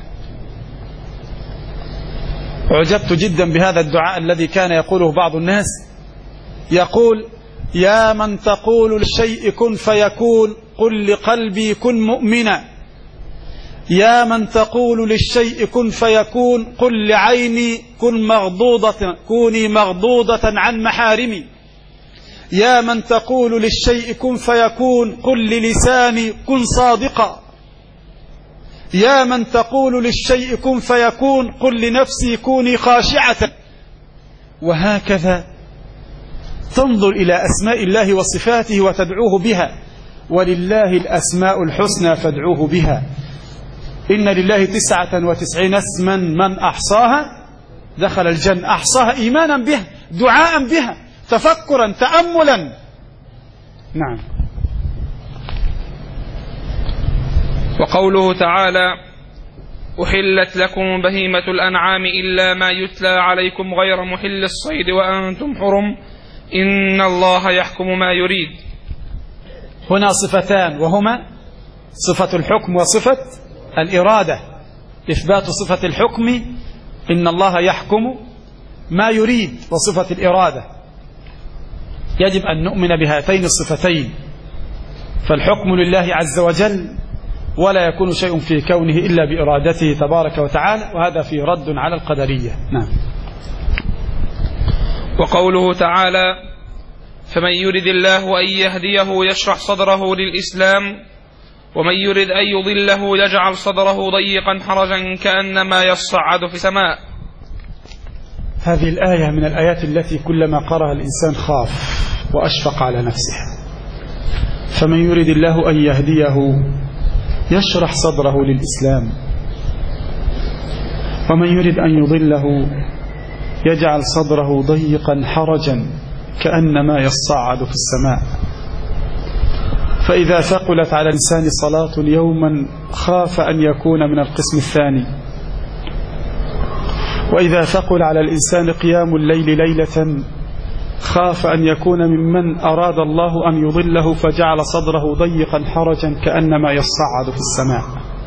أعجبت جدا بهذا الدعاء الذي كان يقوله بعض الناس، يقول: يا من تقول للشيء كن فيكون قل لقلبي كن مؤمنا. يا من تقول للشيء كن فيكون قل لعيني كن مغضوضة كوني مغضوضة عن محارمي. يا من تقول للشيء كن فيكون قل للساني كن صادقا. يا من تقول للشيء كن فيكون قل لنفسي كوني خاشعة. وهكذا تنظر إلى أسماء الله وصفاته وتدعوه بها. ولله الأسماء الحسنى فادعوه بها. إن لله تسعة وتسعين اسما من أحصاها دخل الجنة. أحصاها إيمانا بها، دعاء بها، تفكرا، تأملا. نعم. وقوله تعالى: أحلت لكم بهيمة الأنعام إلا ما يتلى عليكم غير محل الصيد وأنتم حرم إن الله يحكم ما يريد. هنا صفتان، وهما صفة الحكم وصفة الإرادة. إثبات صفة الحكم إن الله يحكم ما يريد، وصفة الإرادة يجب أن نؤمن بهاتين الصفتين. فالحكم لله عز وجل، ولا يكون شيء في كونه إلا بإرادته تبارك وتعالى، وهذا في رد على القدرية. نعم. وقوله تعالى: فمن يرد الله أن يهديه يشرح صدره للإسلام ومن يرد أن يضله يجعل صدره ضيقا حرجا كأنما يصعد في السماء. هذه الآية من الآيات التي كلما قرأها الإنسان خاف وأشفق على نفسه. فمن يرد الله أن يهديه يشرح صدره للإسلام ومن يرد أن يضله يجعل صدره ضيقا حرجا كأنما يصعد في السماء. فإذا ثقلت على الإنسان صلاة يوما خاف أن يكون من القسم الثاني، وإذا ثقل على الإنسان قيام الليل ليلة خاف أن يكون ممن أراد الله أن يضله فجعل صدره ضيقا حرجا كأنما يصعد في السماء.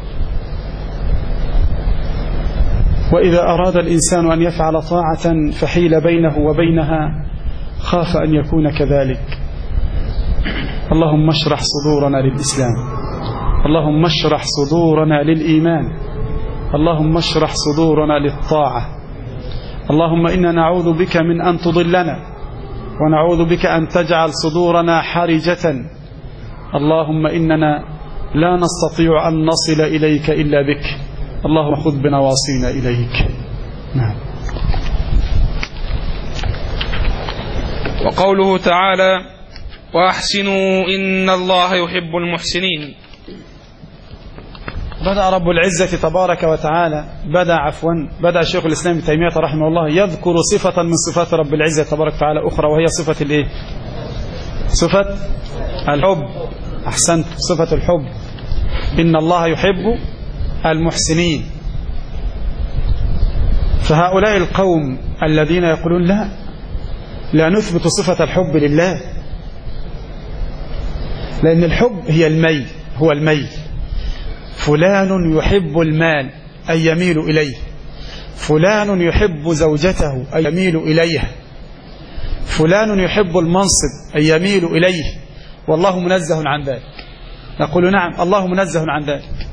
وإذا أراد الإنسان أن يفعل طاعة فحيل بينه وبينها خاف أن يكون كذلك. اللهم اشرح صدورنا للإسلام، اللهم اشرح صدورنا للإيمان، اللهم اشرح صدورنا للطاعة. اللهم إنا نعوذ بك من أن تضلنا ونعوذ بك أن تجعل صدورنا حرجة. اللهم إننا لا نستطيع أن نصل إليك إلا بك، اللهم خذ بنواصينا إليك. نعم. وقوله تعالى: وأحسنوا إن الله يحب المحسنين. بدأ رب العزة تبارك وتعالى بدأ عفوا بدأ شيخ الإسلام ابن تيمية رحمه الله يذكر صفة من صفات رب العزة تبارك وتعالى أخرى، وهي صفة الإيه؟ صفة الحب. أحسنت، صفة الحب. إن الله يحب المحسنين. فهؤلاء القوم الذين يقولون لا لا نثبت صفة الحب لله، لأن الحب هي الميل، هو الميل. فلان يحب المال أي يميل إليه، فلان يحب زوجته أي يميل إليها، فلان يحب المنصب أي يميل إليه، والله منزه عن ذلك. نقول نعم، الله منزه عن ذلك.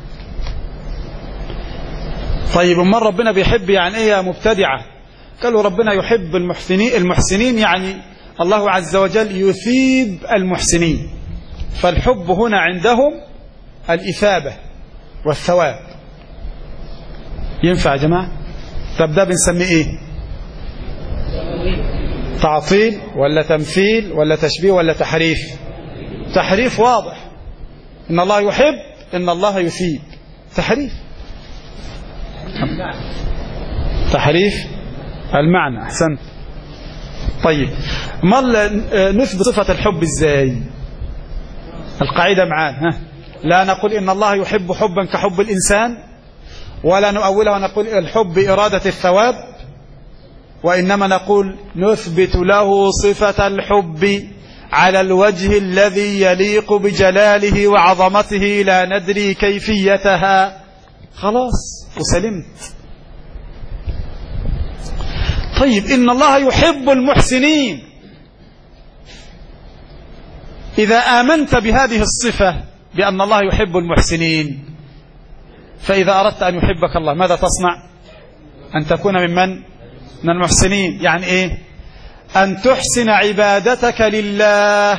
طيب من ربنا بيحب يعني إيه يا مبتدعة؟ قالوا ربنا يحب المحسنين. المحسنين يعني الله عز وجل يثيب المحسنين، فالحب هنا عندهم الإثابة والثواب. ينفع يا جماعة؟ طب ده بنسميه إيه؟ تعطيل ولا تمثيل ولا تشبيه ولا تحريف؟ تحريف واضح. إن الله يحب، إن الله يثيب. تحريف تحريف المعنى. أحسنت. طيب ما نثبت صفة الحب إزاي؟ القاعدة معانا، ها؟ لا نقول إن الله يحب حبا كحب الإنسان، ولا نؤوله ونقول الحب إرادة الثواب، وإنما نقول نثبت له صفة الحب على الوجه الذي يليق بجلاله وعظمته لا ندري كيفيتها، خلاص وسلمت. طيب إن الله يحب المحسنين، إذا آمنت بهذه الصفة بأن الله يحب المحسنين، فإذا أردت أن يحبك الله ماذا تصنع؟ أن تكون ممن؟ من المحسنين. يعني إيه؟ أن تحسن عبادتك لله،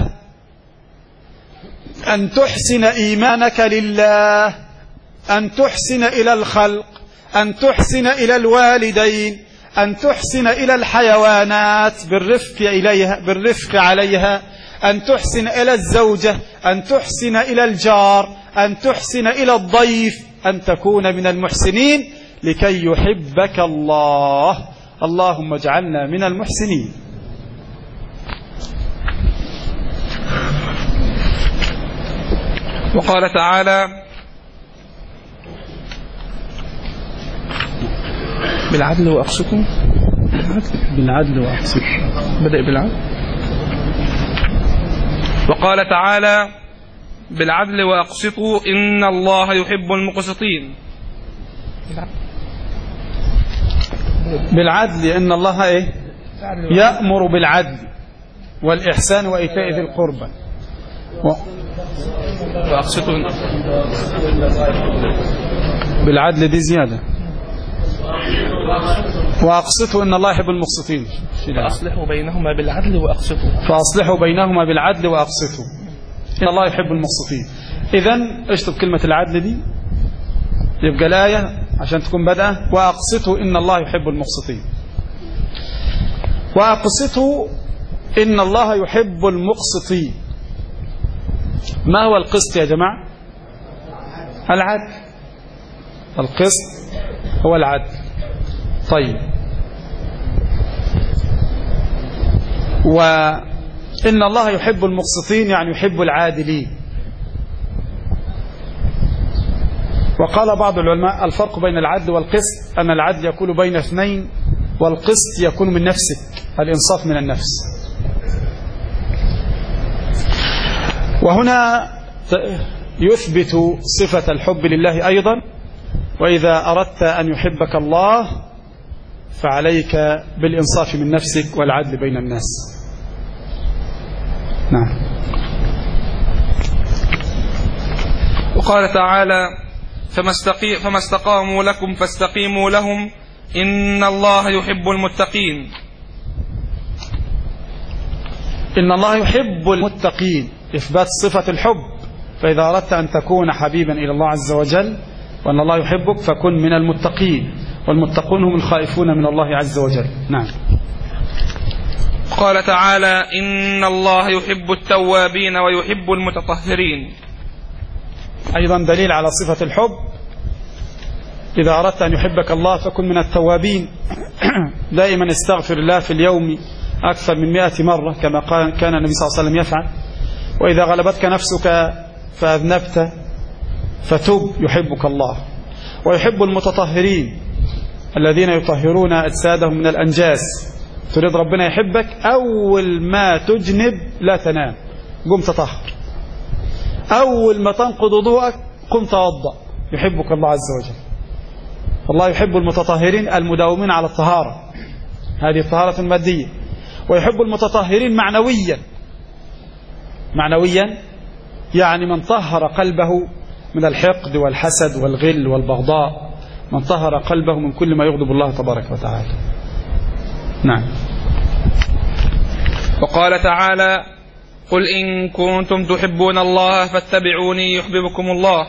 أن تحسن إيمانك لله، أن تحسن إلى الخلق، أن تحسن إلى الوالدين، أن تحسن إلى الحيوانات بالرفق إليها بالرفق عليها، أن تحسن إلى الزوجة، أن تحسن إلى الجار، أن تحسن إلى الضيف، أن تكون من المحسنين لكي يحبك الله. اللهم اجعلنا من المحسنين. وقال تعالى بالعدل وأقسطوا، بالعدل وأقسطوا، بدأ بالعدل. وقال تعالى بالعدل وأقسطوا إن الله يحب المقسطين. بالعدل إن الله إيه؟ يأمر بالعدل والإحسان وإيتاء ذي القربى. و... وأقسطوا بالعدل دي زيادة. وأقسطوا إن الله يحب المقسطين. فأصلحوا بينهما بالعدل وأقسطوا. فأصلحوا بينهما بالعدل وأقسطوا إن الله يحب المقسطين. إذن اشطب كلمة العدل دي يبقى الآية عشان تكون بدأة وأقسطوا إن الله يحب المقسطين. وأقسطوا إن الله يحب المقسطين. ما هو القسط يا جماعة؟ العدل. القسط هو العدل. طيب، وإن الله يحب المقسطين يعني يحب العادلين. وقال بعض العلماء الفرق بين العدل والقسط أن العدل يكون بين اثنين والقسط يكون من نفسك، الإنصاف من النفس. وهنا يثبت صفة الحب لله أيضا. وإذا أردت أن يحبك الله فعليك بالإنصاف من نفسك والعدل بين الناس. نعم. وقال تعالى فما, استقي... فما استقاموا لكم فاستقيموا لهم إن الله يحب المتقين. إن الله يحب المتقين، إثبات صفة الحب. فإذا أردت أن تكون حبيبا إلى الله عز وجل وأن الله يحبك فكن من المتقين، والمتقون هم الخائفون من الله عز وجل. نعم. قال تعالى إن الله يحب التوابين ويحب المتطهرين. أيضا دليل على صفة الحب. إذا أردت أن يحبك الله فكن من التوابين، دائما استغفر الله في اليوم أكثر من مئة مرة كما كان النبي صلى الله عليه وسلم يفعل. وإذا غلبتك نفسك فأذنبت فتب يحبك الله. ويحب المتطهرين الذين يطهرون أجسادهم من الأنجاس. تريد ربنا يحبك، أول ما تجنب لا تنام، قم تطهر. أول ما تنقض وضوءك قم توضأ، يحبك الله عز وجل. الله يحب المتطهرين المداومين على الطهارة، هذه الطهارة المادية. ويحب المتطهرين معنويا. معنويا يعني من طهر قلبه من الحقد والحسد والغل والبغضاء، من طهر قلبه من كل ما يغضب الله تبارك وتعالى. نعم. وقال تعالى قل إن كنتم تحبون الله فاتبعوني يحببكم الله.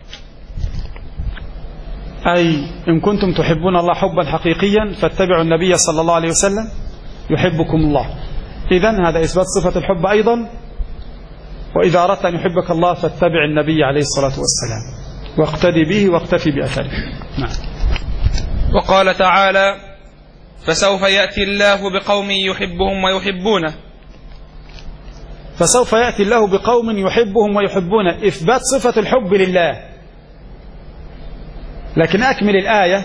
أي إن كنتم تحبون الله حبا حقيقيا فاتبعوا النبي صلى الله عليه وسلم يحبكم الله. إذن هذا إثبات صفة الحب أيضا. وإذا أردت أن يحبك الله فاتبع النبي عليه الصلاة والسلام واقتدي به واقتفي بأثره. نعم. وقال تعالى فسوف يأتي الله بقوم يحبهم ويحبونه. فسوف يأتي الله بقوم يحبهم ويحبونه، إثبات صفة الحب لله. لكن أكمل الآية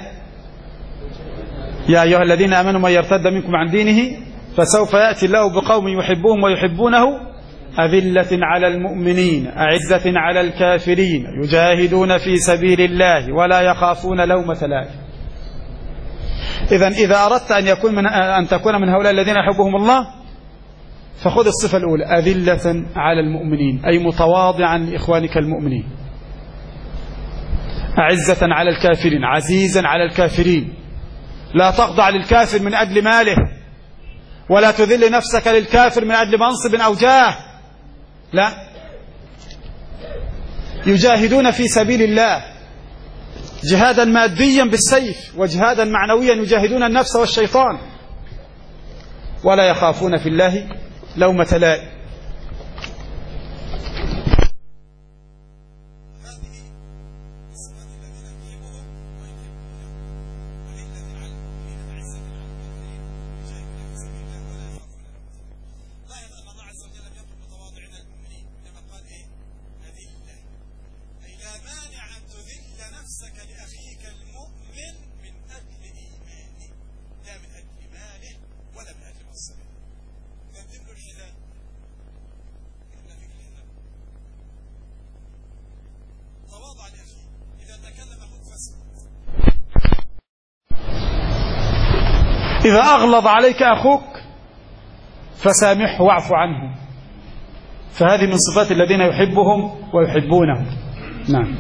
يا أيها الذين آمنوا من يرتد منكم عن دينه فسوف يأتي الله بقوم يحبهم ويحبونه أذلة على المؤمنين أعزة على الكافرين يجاهدون في سبيل الله ولا يخافون لومة لائم. إذن إذا أردت أن يكون من أن تكون من هؤلاء الذين يحبهم الله فخذ الصفة الأولى أذلة على المؤمنين، أي متواضعا لإخوانك المؤمنين، أعزة على الكافرين، عزيزا على الكافرين، لا تخضع للكافر من أجل ماله، ولا تذل نفسك للكافر من أجل منصب أو جاه، لا، يجاهدون في سبيل الله جهادا ماديا بالسيف وجهادا معنويا يجاهدون النفس والشيطان، ولا يخافون في الله لومة لائم. إذا أغلظ عليك أخوك فسامحه واعف عنه، فهذه من صفات الذين يحبهم ويحبونه. نعم.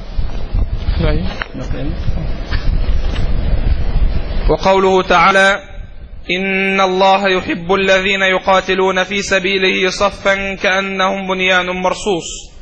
وقوله تعالى إن الله يحب الذين يقاتلون في سبيله صفا كأنهم بنيان مرصوص،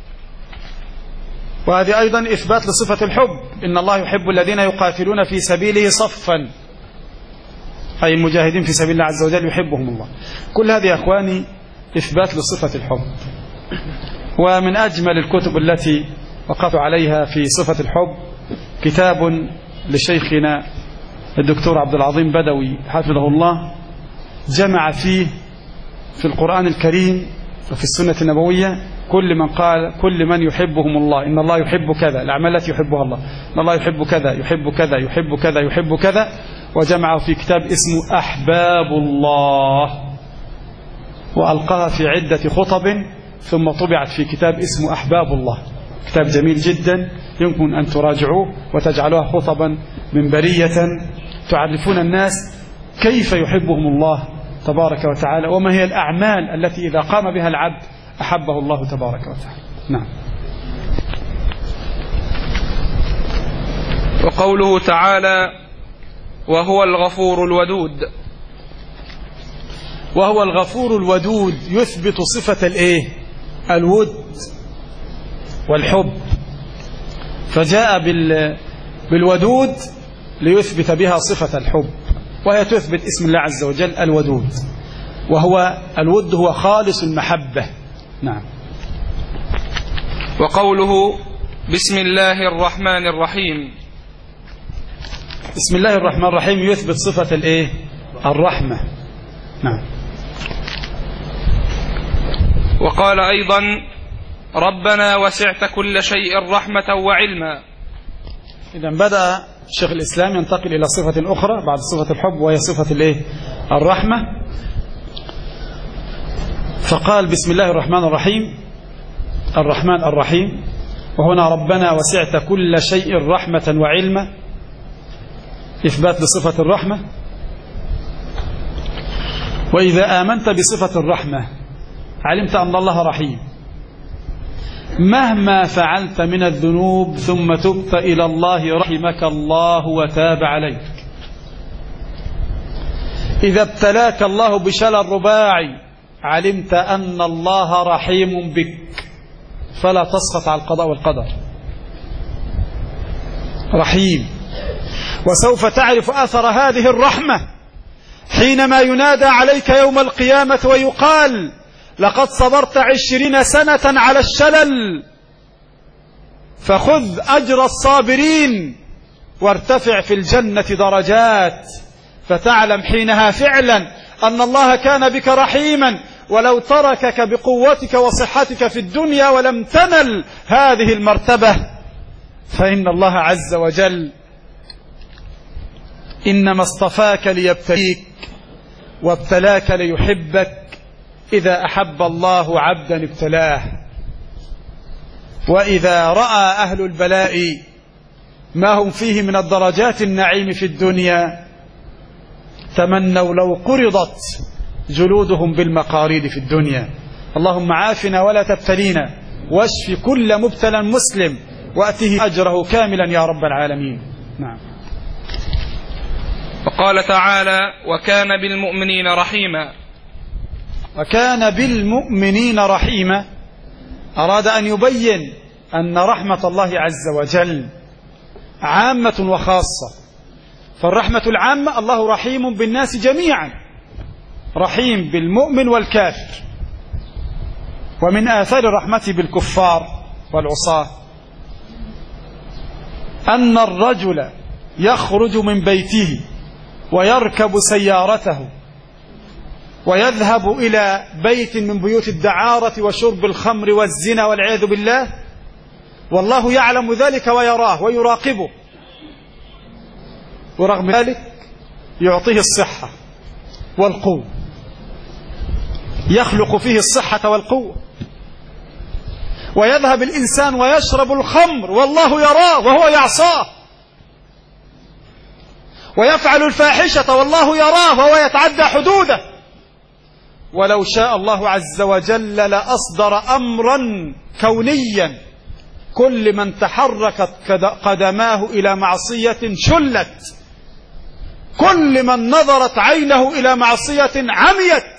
وهذه أيضا إثبات لصفة الحب، إن الله يحب الذين يقاتلون في سبيله صفا، أي المجاهدين في سبيل الله عز وجل يحبهم الله. كل هذه يا أخواني إثبات لصفة الحب. ومن أجمل الكتب التي وقفت عليها في صفة الحب كتاب لشيخنا الدكتور عبد العظيم بدوي حفظه الله، جمع فيه في القرآن الكريم وفي السنة النبوية كل من قال كل من يحبهم الله، إن الله يحب كذا، الأعمال التي يحبها الله، إن الله يحب كذا يحب كذا يحب كذا يحب كذا، وجمعه في كتاب اسمه أحباب الله، وألقاها في عدة خطب ثم طبعت في كتاب اسمه أحباب الله. كتاب جميل جدا يمكن أن تراجعوه وتجعلوها خطبا منبرية تعرفون الناس كيف يحبهم الله تبارك وتعالى، وما هي الأعمال التي إذا قام بها العبد أحبه الله تبارك وتعالى. نعم. وقوله تعالى وهو الغفور الودود، وهو الغفور الودود يثبت صفة الايه؟ الود والحب، فجاء بال بالودود ليثبت بها صفة الحب، وهي تثبت اسم الله عز وجل الودود، وهو الود هو خالص المحبة. نعم. وقوله بسم الله الرحمن الرحيم، بسم الله الرحمن الرحيم يثبت صفة الايه؟ الرحمة. نعم. وقال أيضا ربنا وسعت كل شيء رحمة وعلما. إذن بدأ شيخ الإسلام ينتقل إلى صفة أخرى بعد صفة الحب، وهي صفة الايه؟ الرحمة. فقال بسم الله الرحمن الرحيم، الرحمن الرحيم، وهنا ربنا وسعت كل شيء رحمة وعلما، إثبات لصفة الرحمة. وإذا آمنت بصفة الرحمة علمت أن الله رحيم، مهما فعلت من الذنوب ثم تبت إلى الله رحمك الله وتاب عليك. إذا ابتلاك الله بشلل رباعي علمت أن الله رحيم بك، فلا تسقط على القضاء والقدر، رحيم. وسوف تعرف أثر هذه الرحمة حينما ينادى عليك يوم القيامة ويقال لقد صبرت عشرين سنة على الشلل فخذ أجر الصابرين وارتفع في الجنة درجات، فتعلم حينها فعلا أن الله كان بك رحيما، ولو تركك بقوتك وصحتك في الدنيا ولم تنل هذه المرتبة فإن الله عز وجل إنما اصطفاك ليبتليك وابتلاك ليحبك، إذا أحب الله عبدا ابتلاه، وإذا رأى أهل البلاء ما هم فيه من الدرجات النعيم في الدنيا تمنوا لو قرضت جلودهم بالمقاريد في الدنيا. اللهم عافنا ولا تبتلينا، واشف كل مبتلى مسلم، وأته أجره كاملا يا رب العالمين. نعم. وقال تعالى: وكان بالمؤمنين رحيما. وكان بالمؤمنين رحيما، أراد أن يبين أن رحمة الله عز وجل عامة وخاصة. فالرحمة العامة الله رحيم بالناس جميعا، رحيم بالمؤمن والكافر. ومن آثار رحمته بالكفار والعصاة أن الرجل يخرج من بيته ويركب سيارته ويذهب إلى بيت من بيوت الدعارة وشرب الخمر والزنا والعياذ بالله، والله يعلم ذلك ويراه ويراقبه، ورغم ذلك يعطيه الصحة والقوة، يخلق فيه الصحة والقوة. ويذهب الإنسان ويشرب الخمر والله يراه وهو يعصاه، ويفعل الفاحشة والله يراه وهو يتعدى حدوده. ولو شاء الله عز وجل لأصدر أمرا كونيا كل من تحركت قدماه إلى معصية شلت، كل من نظرت عينه إلى معصية عميت،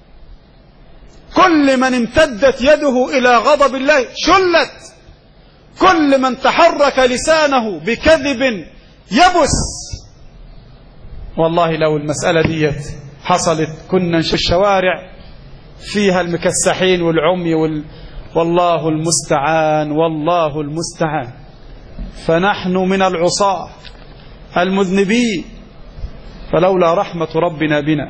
كل من امتدت يده إلى غضب الله شلت، كل من تحرك لسانه بكذب يبس. والله لو المسألة ديت حصلت كنا نشوف الشوارع فيها المكسحين والعمي وال... والله المستعان، والله المستعان. فنحن من العصاة المذنبين، فلولا رحمة ربنا بنا،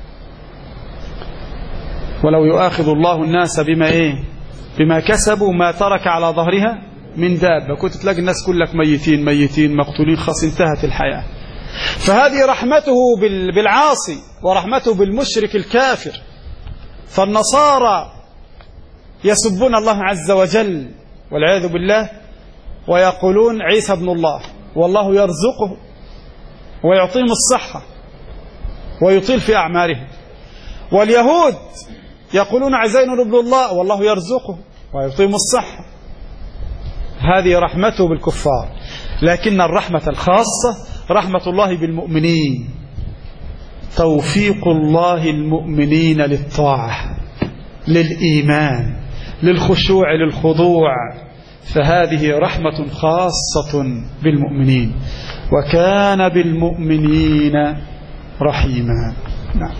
ولو يؤاخذ الله الناس بما ايه بما كسبوا ما ترك على ظهرها من دابة، كنت تلاقي الناس كلك ميتين ميتين مقتولين، خلاص انتهت الحياة. فهذه رحمته بالعاصي ورحمته بالمشرك الكافر. فالنصارى يسبون الله عز وجل والعياذ بالله، ويقولون عيسى ابن الله، والله يرزقه ويعطيهم الصحة ويطيل في أعمارهم. واليهود يقولون عزير ابن الله، والله يرزقه ويعطيهم الصحة. هذه رحمته بالكفار. لكن الرحمة الخاصة رحمة الله بالمؤمنين، توفيق الله المؤمنين للطاعة، للإيمان، للخشوع، للخضوع. فهذه رحمة خاصة بالمؤمنين. وكان بالمؤمنين رحيما. نعم.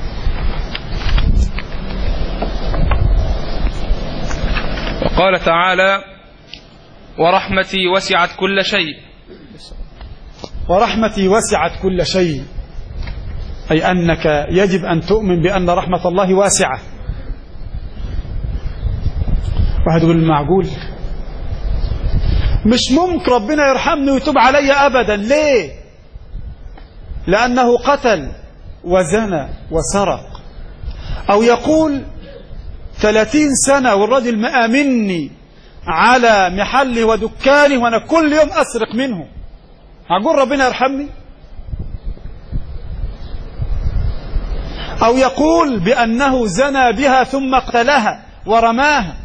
وقال تعالى: ورحمتي وسعت كل شيء. ورحمتي وسعت كل شيء، أي أنك يجب أن تؤمن بأن رحمة الله واسعة. واحد يقول معقول مش ممكن ربنا يرحمني ويتوب علي أبدا؟ ليه؟ لأنه قتل وزنى وسرق. أو يقول ثلاثين سنة والرجل مآمني على محله ودكانه وأنا كل يوم أسرق منه، أقول ربنا يرحمني؟ أو يقول بأنه زنى بها ثم قتلها ورماها،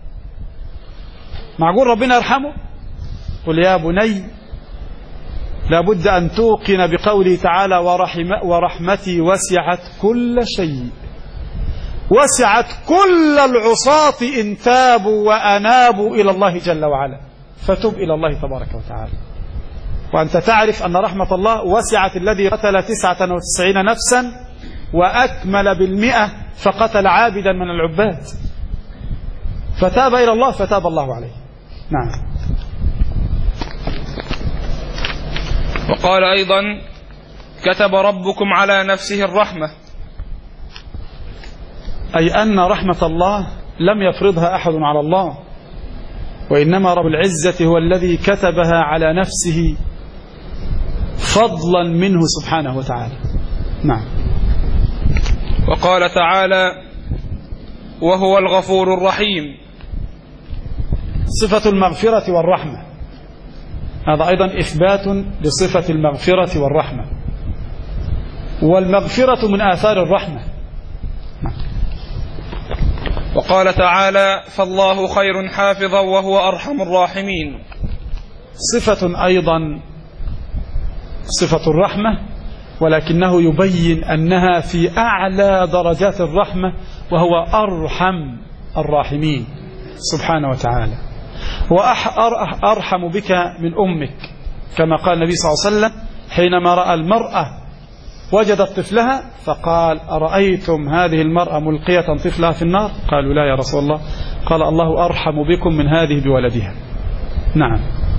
معقول ربنا يرحمه؟ قل يا بني لابد أن توقن بقوله تعالى: ورحم ورحمتي وسعت كل شيء. وسعت كل العصاة إن تابوا وأنابوا إلى الله جل وعلا، فتب إلى الله تبارك وتعالى. وأنت تعرف أن رحمة الله وسعت الذي قتل تسعة وتسعين نفسا وأكمل بالمئة فقتل عابدا من العباد، فتاب إلى الله فتاب الله عليه. نعم. وقال أيضا: كتب ربكم على نفسه الرحمة، أي أن رحمة الله لم يفرضها أحد على الله، وإنما رب العزة هو الذي كتبها على نفسه فضلا منه سبحانه وتعالى. نعم. وقال تعالى: وهو الغفور الرحيم. صفة المغفرة والرحمة، هذا أيضا إثبات لصفة المغفرة والرحمة، والمغفرة من آثار الرحمة. وقال تعالى: فالله خير حافظا وهو أرحم الراحمين. صفة أيضا صفة الرحمة، ولكنه يبين أنها في أعلى درجات الرحمة، وهو أرحم الراحمين سبحانه وتعالى. وأرحم بك من أمك، كما قال النبي صلى الله عليه وسلم حينما رأى المرأة وجدت طفلها فقال: أرأيتم هذه المرأة ملقية طفلها في النار؟ قالوا: لا يا رسول الله. قال: الله أرحم بكم من هذه بولدها. نعم.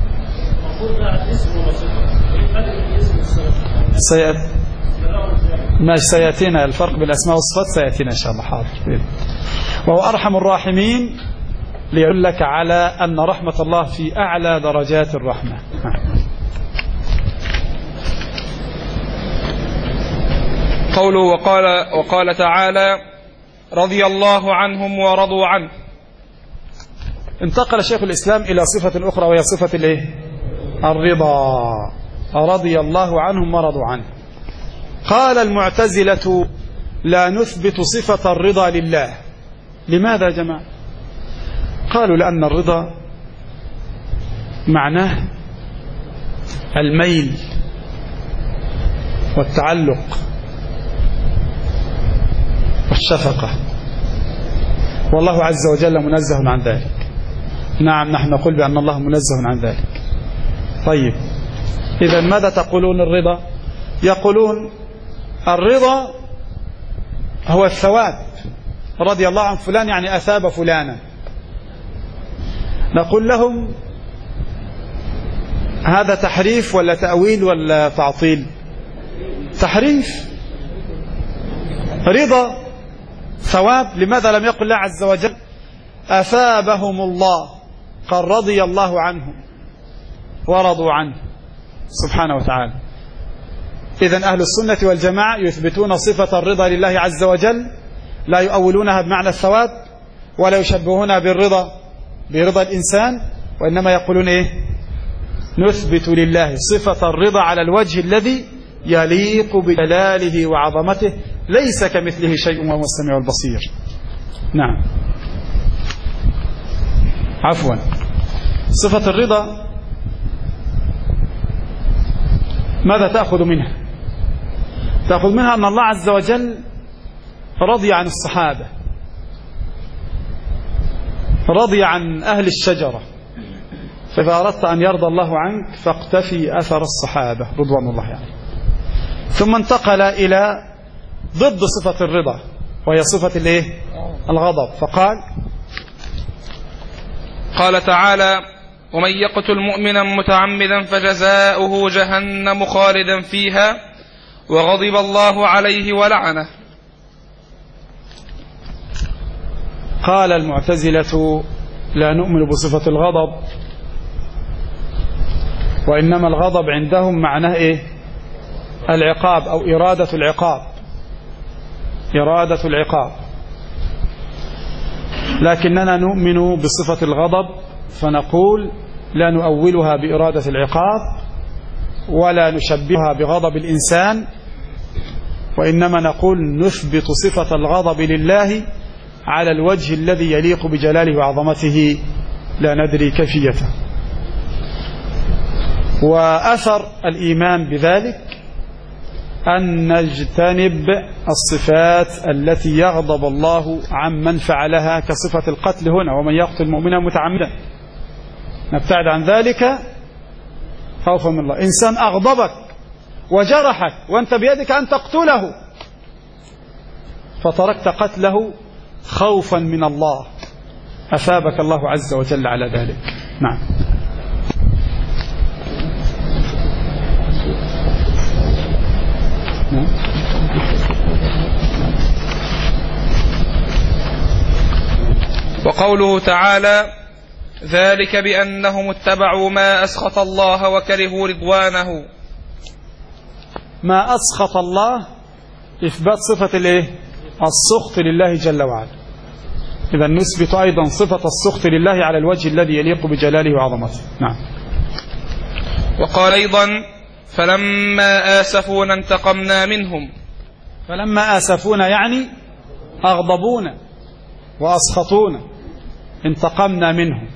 سيأت... ما سيأتينا الفرق بين الأسماء والصفات، سيأتينا إن شاء الله. حاضر. وهو أرحم الراحمين ليدلك على أن رحمة الله في أعلى درجات الرحمة. قوله وقال, وقال تعالى: رضي الله عنهم ورضوا عنه. انتقل شيخ الإسلام إلى صفة أخرى، وهي صفة الإيه؟ الرضا. رضي الله عنهم ورضوا عنه. قال المعتزلة: لا نثبت صفة الرضا لله. لماذا يا جماعة؟ قالوا: لأن الرضا معناه الميل والتعلق والشفقة، والله عز وجل منزه عن ذلك. نعم، نحن نقول بأن الله منزه عن ذلك. طيب، إذا ماذا تقولون الرضا؟ يقولون الرضا هو الثواب. رضي الله عن فلان يعني أثاب فلانا. نقول لهم: هذا تحريف ولا تأويل ولا تعطيل؟ تحريف. رضا ثواب، لماذا لم يقل الله عز وجل أثابهم الله؟ قال: رضي الله عنهم ورضوا عنه سبحانه وتعالى. إذن أهل السنة والجماعة يثبتون صفة الرضا لله عز وجل، لا يؤولونها بمعنى الثواب، ولا يشبهونها بالرضا برضا الإنسان، وإنما يقولون إيه؟ نثبت لله صفة الرضا على الوجه الذي يليق بجلاله وعظمته، ليس كمثله شيء وهو السميع البصير. نعم. عفوا. صفة الرضا ماذا تأخذ منها؟ تأخذ منها أن الله عز وجل رضي عن الصحابة، رضي عن أهل الشجرة، فإذا أردت أن يرضى الله عنك فاقتفي أثر الصحابة رضوان الله عليهم. ثم انتقل إلى ضد صفة الرضا، وهي صفة الايه؟ الغضب، فقال: قال تعالى: ومن يقتل مؤمنا متعمدا فجزاؤه جهنم خالدا فيها وغضب الله عليه ولعنه. قال المعتزلة: لا نؤمن بصفة الغضب، وإنما الغضب عندهم معناه إيه؟ العقاب أو إرادة العقاب، إرادة العقاب. لكننا نؤمن بصفة الغضب، فنقول لا نؤولها بإرادة العقاب ولا نشبهها بغضب الإنسان، وإنما نقول نثبت صفة الغضب لله على الوجه الذي يليق بجلاله وعظمته، لا ندري كيفيته. وأثر الإيمان بذلك أن نجتنب الصفات التي يغضب الله عمن فعلها، كصفة القتل هنا: ومن يقتل مؤمنا متعمدا. نبتعد عن ذلك خوفا من الله. إنسان أغضبك وجرحك وأنت بيدك أن تقتله، فتركت قتله خوفا من الله، أثابك الله عز وجل على ذلك. نعم. وقوله تعالى: ذلك بأنهم اتبعوا ما أسخط الله وكرهوا رضوانه. ما أسخط الله إثبات صفة الإيه؟ السخط لله جل وعلا. إذا نثبت أيضا صفة السخط لله على الوجه الذي يليق بجلاله وعظمته. نعم. وقال أيضا فلما آسفونا انتقمنا منهم. فلما آسفونا يعني أغضبونا وأسخطونا، انتقمنا منهم.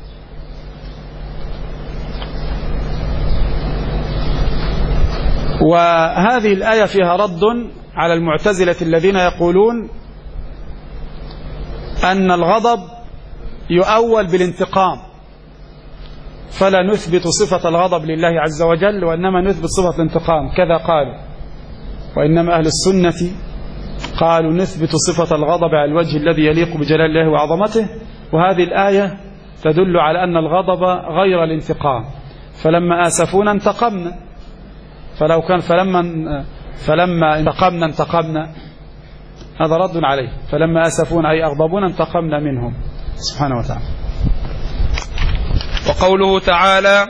وهذه الآية فيها رد على المعتزلة الذين يقولون أن الغضب يؤول بالانتقام، فلا نثبت صفة الغضب لله عز وجل وإنما نثبت صفة الانتقام، كذا قالوا. وإنما أهل السنة قالوا نثبت صفة الغضب على الوجه الذي يليق بجلال الله وعظمته. وهذه الآية تدل على أن الغضب غير الانتقام. فلما آسفونا انتقمنا، فلو كان فلما فلما انتقمنا انتقمنا هذا رد عليه. فلما آسفونا أي أغضبونا انتقمنا منهم سبحانه وتعالى. وقوله تعالى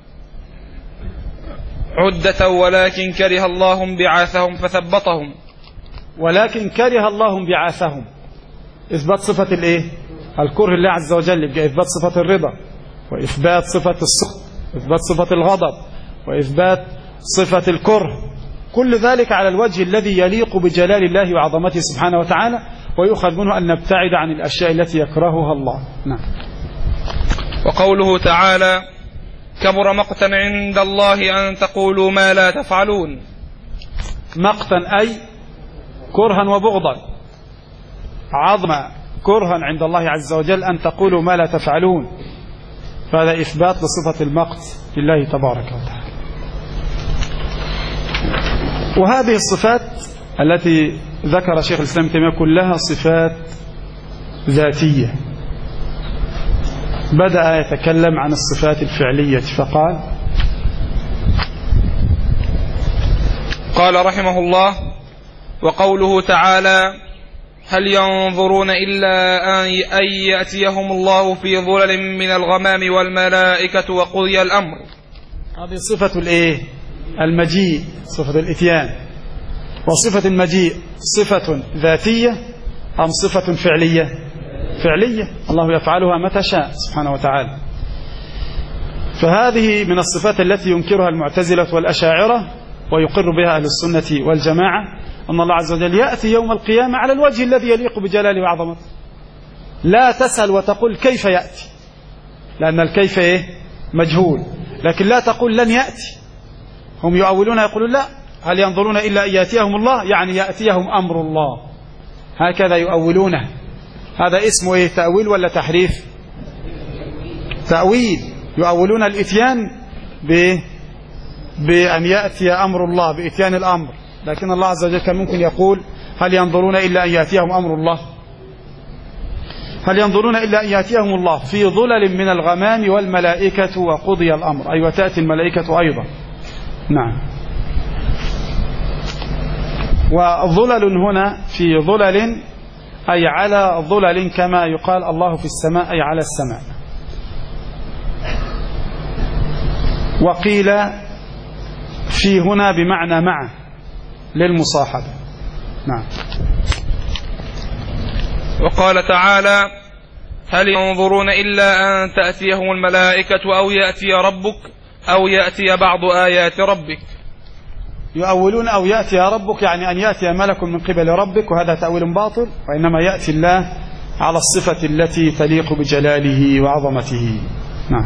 عدة ولكن كره الله بعاثهم فثبطهم. ولكن كره الله بعاثهم، إثبات صفة الإيه؟ الكره لله عز وجل، يبقى إثبات صفة الرضا، وإثبات صفة السخط، إثبات صفة الغضب، وإثبات صفة الكره، كل ذلك على الوجه الذي يليق بجلال الله وعظمته سبحانه وتعالى، ويؤخذ منه أن نبتعد عن الأشياء التي يكرهها الله. نعم. وقوله تعالى كبر مقتا عند الله أن تقولوا ما لا تفعلون. مقتا أي كرها وبغضا، عظم كرها عند الله عز وجل أن تقولوا ما لا تفعلون، فهذا إثبات لصفة المقت لله تبارك وتعالى. وهذه الصفات التي ذكر شيخ الإسلام تيمية كلها صفات ذاتية. بدأ يتكلم عن الصفات الفعلية فقال قال رحمه الله وقوله تعالى هل ينظرون إلا أن يأتيهم الله في ظلل من الغمام والملائكة وقضي الأمر. هذه صفة الإيه؟ المجيء، صفة الإتيان. وصفة المجيء صفة ذاتية أم صفة فعلية؟ فعلية، الله يفعلها متى شاء سبحانه وتعالى. فهذه من الصفات التي ينكرها المعتزلة والأشاعرة ويقر بها أهل السنة والجماعة، أن الله عز وجل يأتي يوم القيامة على الوجه الذي يليق بجلاله وعظمته. لا تسأل وتقول كيف يأتي، لأن الكيف إيه؟ مجهول، لكن لا تقول لن يأتي. هم يؤولون يقولون لا، هل ينظرون إلا أن يأتيهم الله، يعني يأتيهم أمر الله، هكذا يؤولونه. هذا اسمه إيه؟ تأويل ولا تحريف؟ تأويل. يؤولون الإتيان ب... بأن يأتي أمر الله، بإتيان الأمر، لكن الله عز وجل كان ممكن يقول هل ينظرون إلا أن يأتيهم أمر الله، هل ينظرون إلا أن يأتيهم الله في ظلل من الغمام والملائكة وقضي الأمر، أي وتأتي الملائكة أيضا. نعم. وظلل هنا في ظلل أي على ظلل، كما يقال الله في السماء أي على السماء. وقيل في هنا بمعنى مع للمصاحبة. نعم. وقال تعالى هل ينظرون إلا أن تأتيهم الملائكة أو يأتي ربك أو يأتي بعض آيات ربك. يؤولون أو يأتي ربك يعني أن يأتي ملك من قبل ربك، وهذا تأويل باطل، وإنما يأتي الله على الصفة التي تليق بجلاله وعظمته. نعم.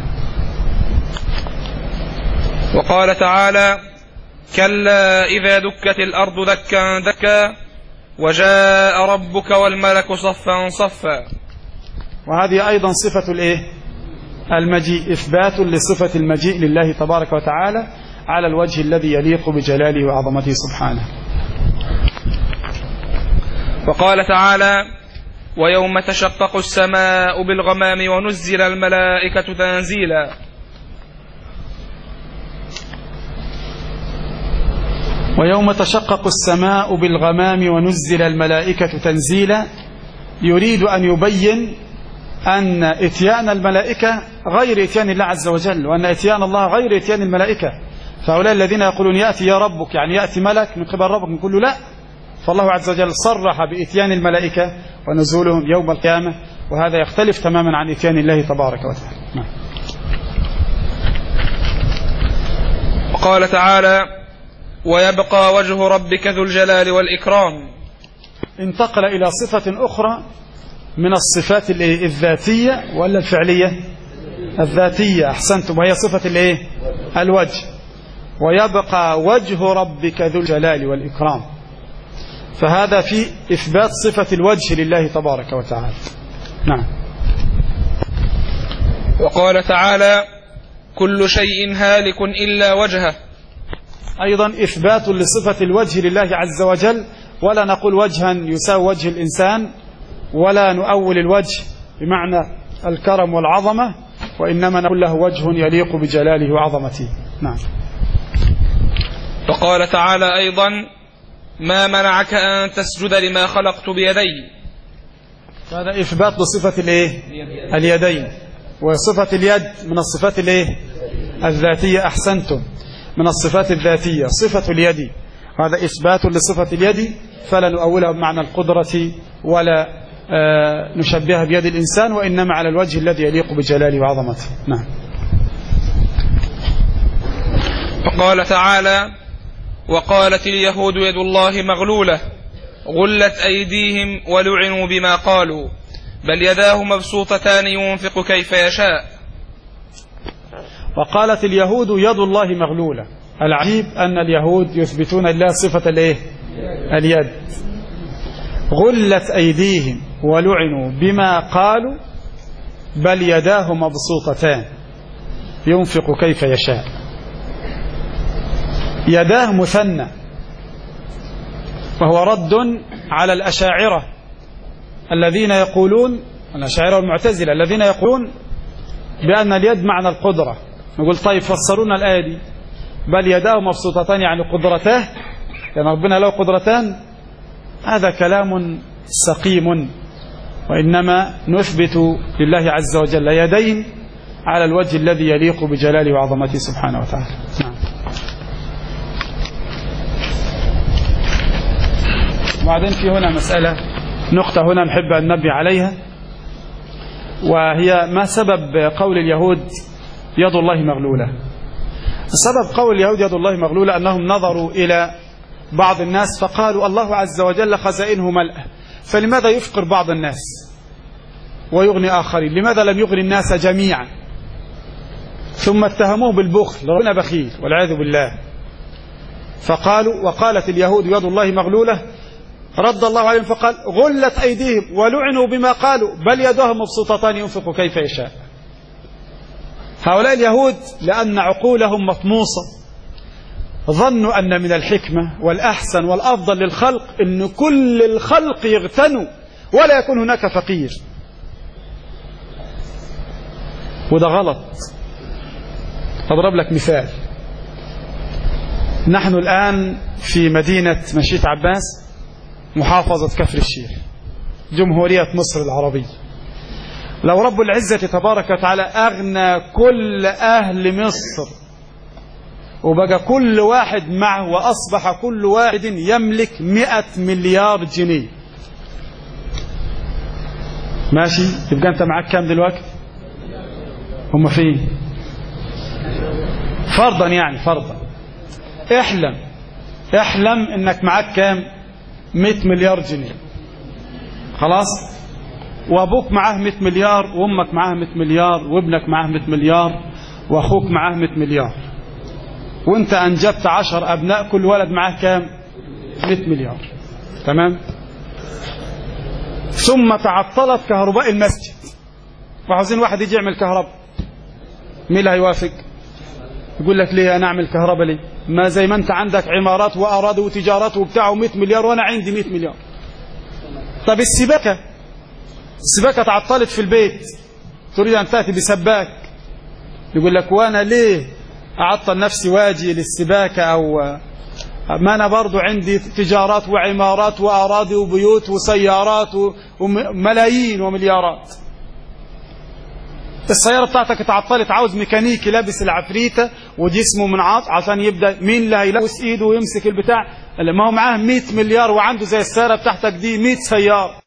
وقال تعالى كلا إذا دكت الأرض دكا دكا وجاء ربك والملك صفا صفا. وهذه أيضا صفة الإيه؟ المجيء، إثبات لصفة المجيء لله تبارك وتعالى على الوجه الذي يليق بجلاله وعظمته سبحانه. وقال تعالى ويوم تشقق السماء بالغمام ونزل الملائكة تنزيلا. ويوم تشقق السماء بالغمام ونزل الملائكة تنزيلا، يريد أن يبين أن إتيان الملائكة غير إتيان الله عز وجل، وأن إتيان الله غير إتيان الملائكة. فهؤلاء الذين يقولون يأتي يا ربك يعني يأتي ملك من قبل ربك، نقول له لا، فالله عز وجل صرح بإتيان الملائكة ونزولهم يوم القيامة وهذا يختلف تماما عن إتيان الله تبارك وتعالى. نعم. وقال تعالى ويبقى وجه ربك ذو الجلال والإكرام. انتقل إلى صفة أخرى من الصفات الذاتية ولا الفعلية؟ الذاتية، أحسنتم، وهي صفة الإيه؟ الوجه. ويبقى وجه ربك ذو الجلال والإكرام، فهذا في إثبات صفة الوجه لله تبارك وتعالى. نعم. وقال تعالى كل شيء هالك إلا وجهه، أيضا إثبات لصفة الوجه لله عز وجل، ولا نقول وجها يساوي وجه الإنسان، ولا نؤول الوجه بمعنى الكرم والعظمة، وإنما نقول له وجه يليق بجلاله وعظمته. نعم. وقال تعالى أيضا ما منعك أن تسجد لما خلقت بيدي. هذا إثبات لصفة الإيه؟ اليدين، وصفة اليد من الصفات الإيه؟ الذاتية. أحسنتم، من الصفات الذاتية صفة اليد، هذا إثبات لصفة اليد، فلا نؤولها بمعنى القدرة ولا آه نشبهها بيد الإنسان، وإنما على الوجه الذي يليق بجلاله وعظمته. نعم. وقال تعالى وقالت اليهود يد الله مغلولة غلت أيديهم ولعنوا بما قالوا بل يداه مبسوطتان ينفق كيف يشاء. وقالت اليهود يد الله مغلولة. العجيب أن اليهود يثبتون لله صفة الايه؟ اليد. غلت أيديهم ولعنوا بما قالوا بل يداه مبسوطتان ينفق كيف يشاء. يداه مثنى، وهو رد على الأشاعرة الذين يقولون، الأشاعرة والمعتزلة الذين يقولون بأن اليد معنى القدرة. نقول طيب فسرونا الآية دي، بل يداه مبسوطتان يعني قدرته، يعني ربنا له قدرتان. هذا كلام سقيم، وإنما نثبت لله عز وجل يدين على الوجه الذي يليق بجلاله وعظمته سبحانه وتعالى. نعم. وبعدين في هنا مسألة، نقطة هنا نحب أن ننبه عليها، وهي ما سبب قول اليهود يد الله مغلولة. سبب قول اليهود يد الله مغلولة أنهم نظروا إلى بعض الناس فقالوا الله عز وجل خزائنه ملأ، فلماذا يفقر بعض الناس ويغني آخرين؟ لماذا لم يغني الناس جميعا؟ ثم اتهموه بالبخل، ربنا بخيل والعياذ بالله. فقالوا وقالت اليهود يد الله مغلولة، رد الله عليهم فقال غلت أيديهم ولعنوا بما قالوا بل يداه مبسوطتان ينفق كيف يشاء. هؤلاء اليهود لأن عقولهم مطموسة ظنوا أن من الحكمة والأحسن والأفضل للخلق أن كل الخلق يغتنوا ولا يكون هناك فقير، وده غلط. أضرب لك مثال. نحن الآن في مدينة مشيط عباس، محافظة كفر الشيخ، جمهورية مصر العربية. لو رب العزة تبارك وتعالى أغنى كل أهل مصر وبقى كل واحد معه وأصبح كل واحد يملك مئة مليار جنيه، ماشي، يبقى أنت معك كام دلوقتي؟ هم فين؟ فرضا يعني فرضا احلم احلم انك معك كام؟ مئة مليار جنيه، خلاص، وابوك معاه مئة مليار، وامك معاه مئة مليار، وابنك معاه مئة مليار، واخوك معاه مئة مليار، وانت انجبت عشر ابناء كل ولد معاه كام؟ مئة مليار، تمام. ثم تعطلت كهرباء المسجد وعاوزين واحد يجي يعمل كهرباء، مين اللي هيوافق؟ يقول لك ليه انا اعمل كهرباء ليه؟ ما زي ما انت عندك عمارات واراضي وتجارات وبتاع مئة مليار وانا عندي مئة مليار. طب السباكه السباكه تعطلت في البيت، تريد ان تاتي بسباك، يقول لك وانا ليه اعطل نفسي واجي للسباكه؟ او ما انا برضو عندي تجارات وعمارات واراضي وبيوت وسيارات وملايين ومليارات. السيارة بتاعتك اتعطلت، عاوز ميكانيكي لابس العفريتة وجسمه منعط عشان يبدأ، مين اللي هيلوث ايده ويمسك البتاع؟ اللي ما هو معاه مئة مليار وعنده زي السيارة بتاعتك دي مئة سيارة،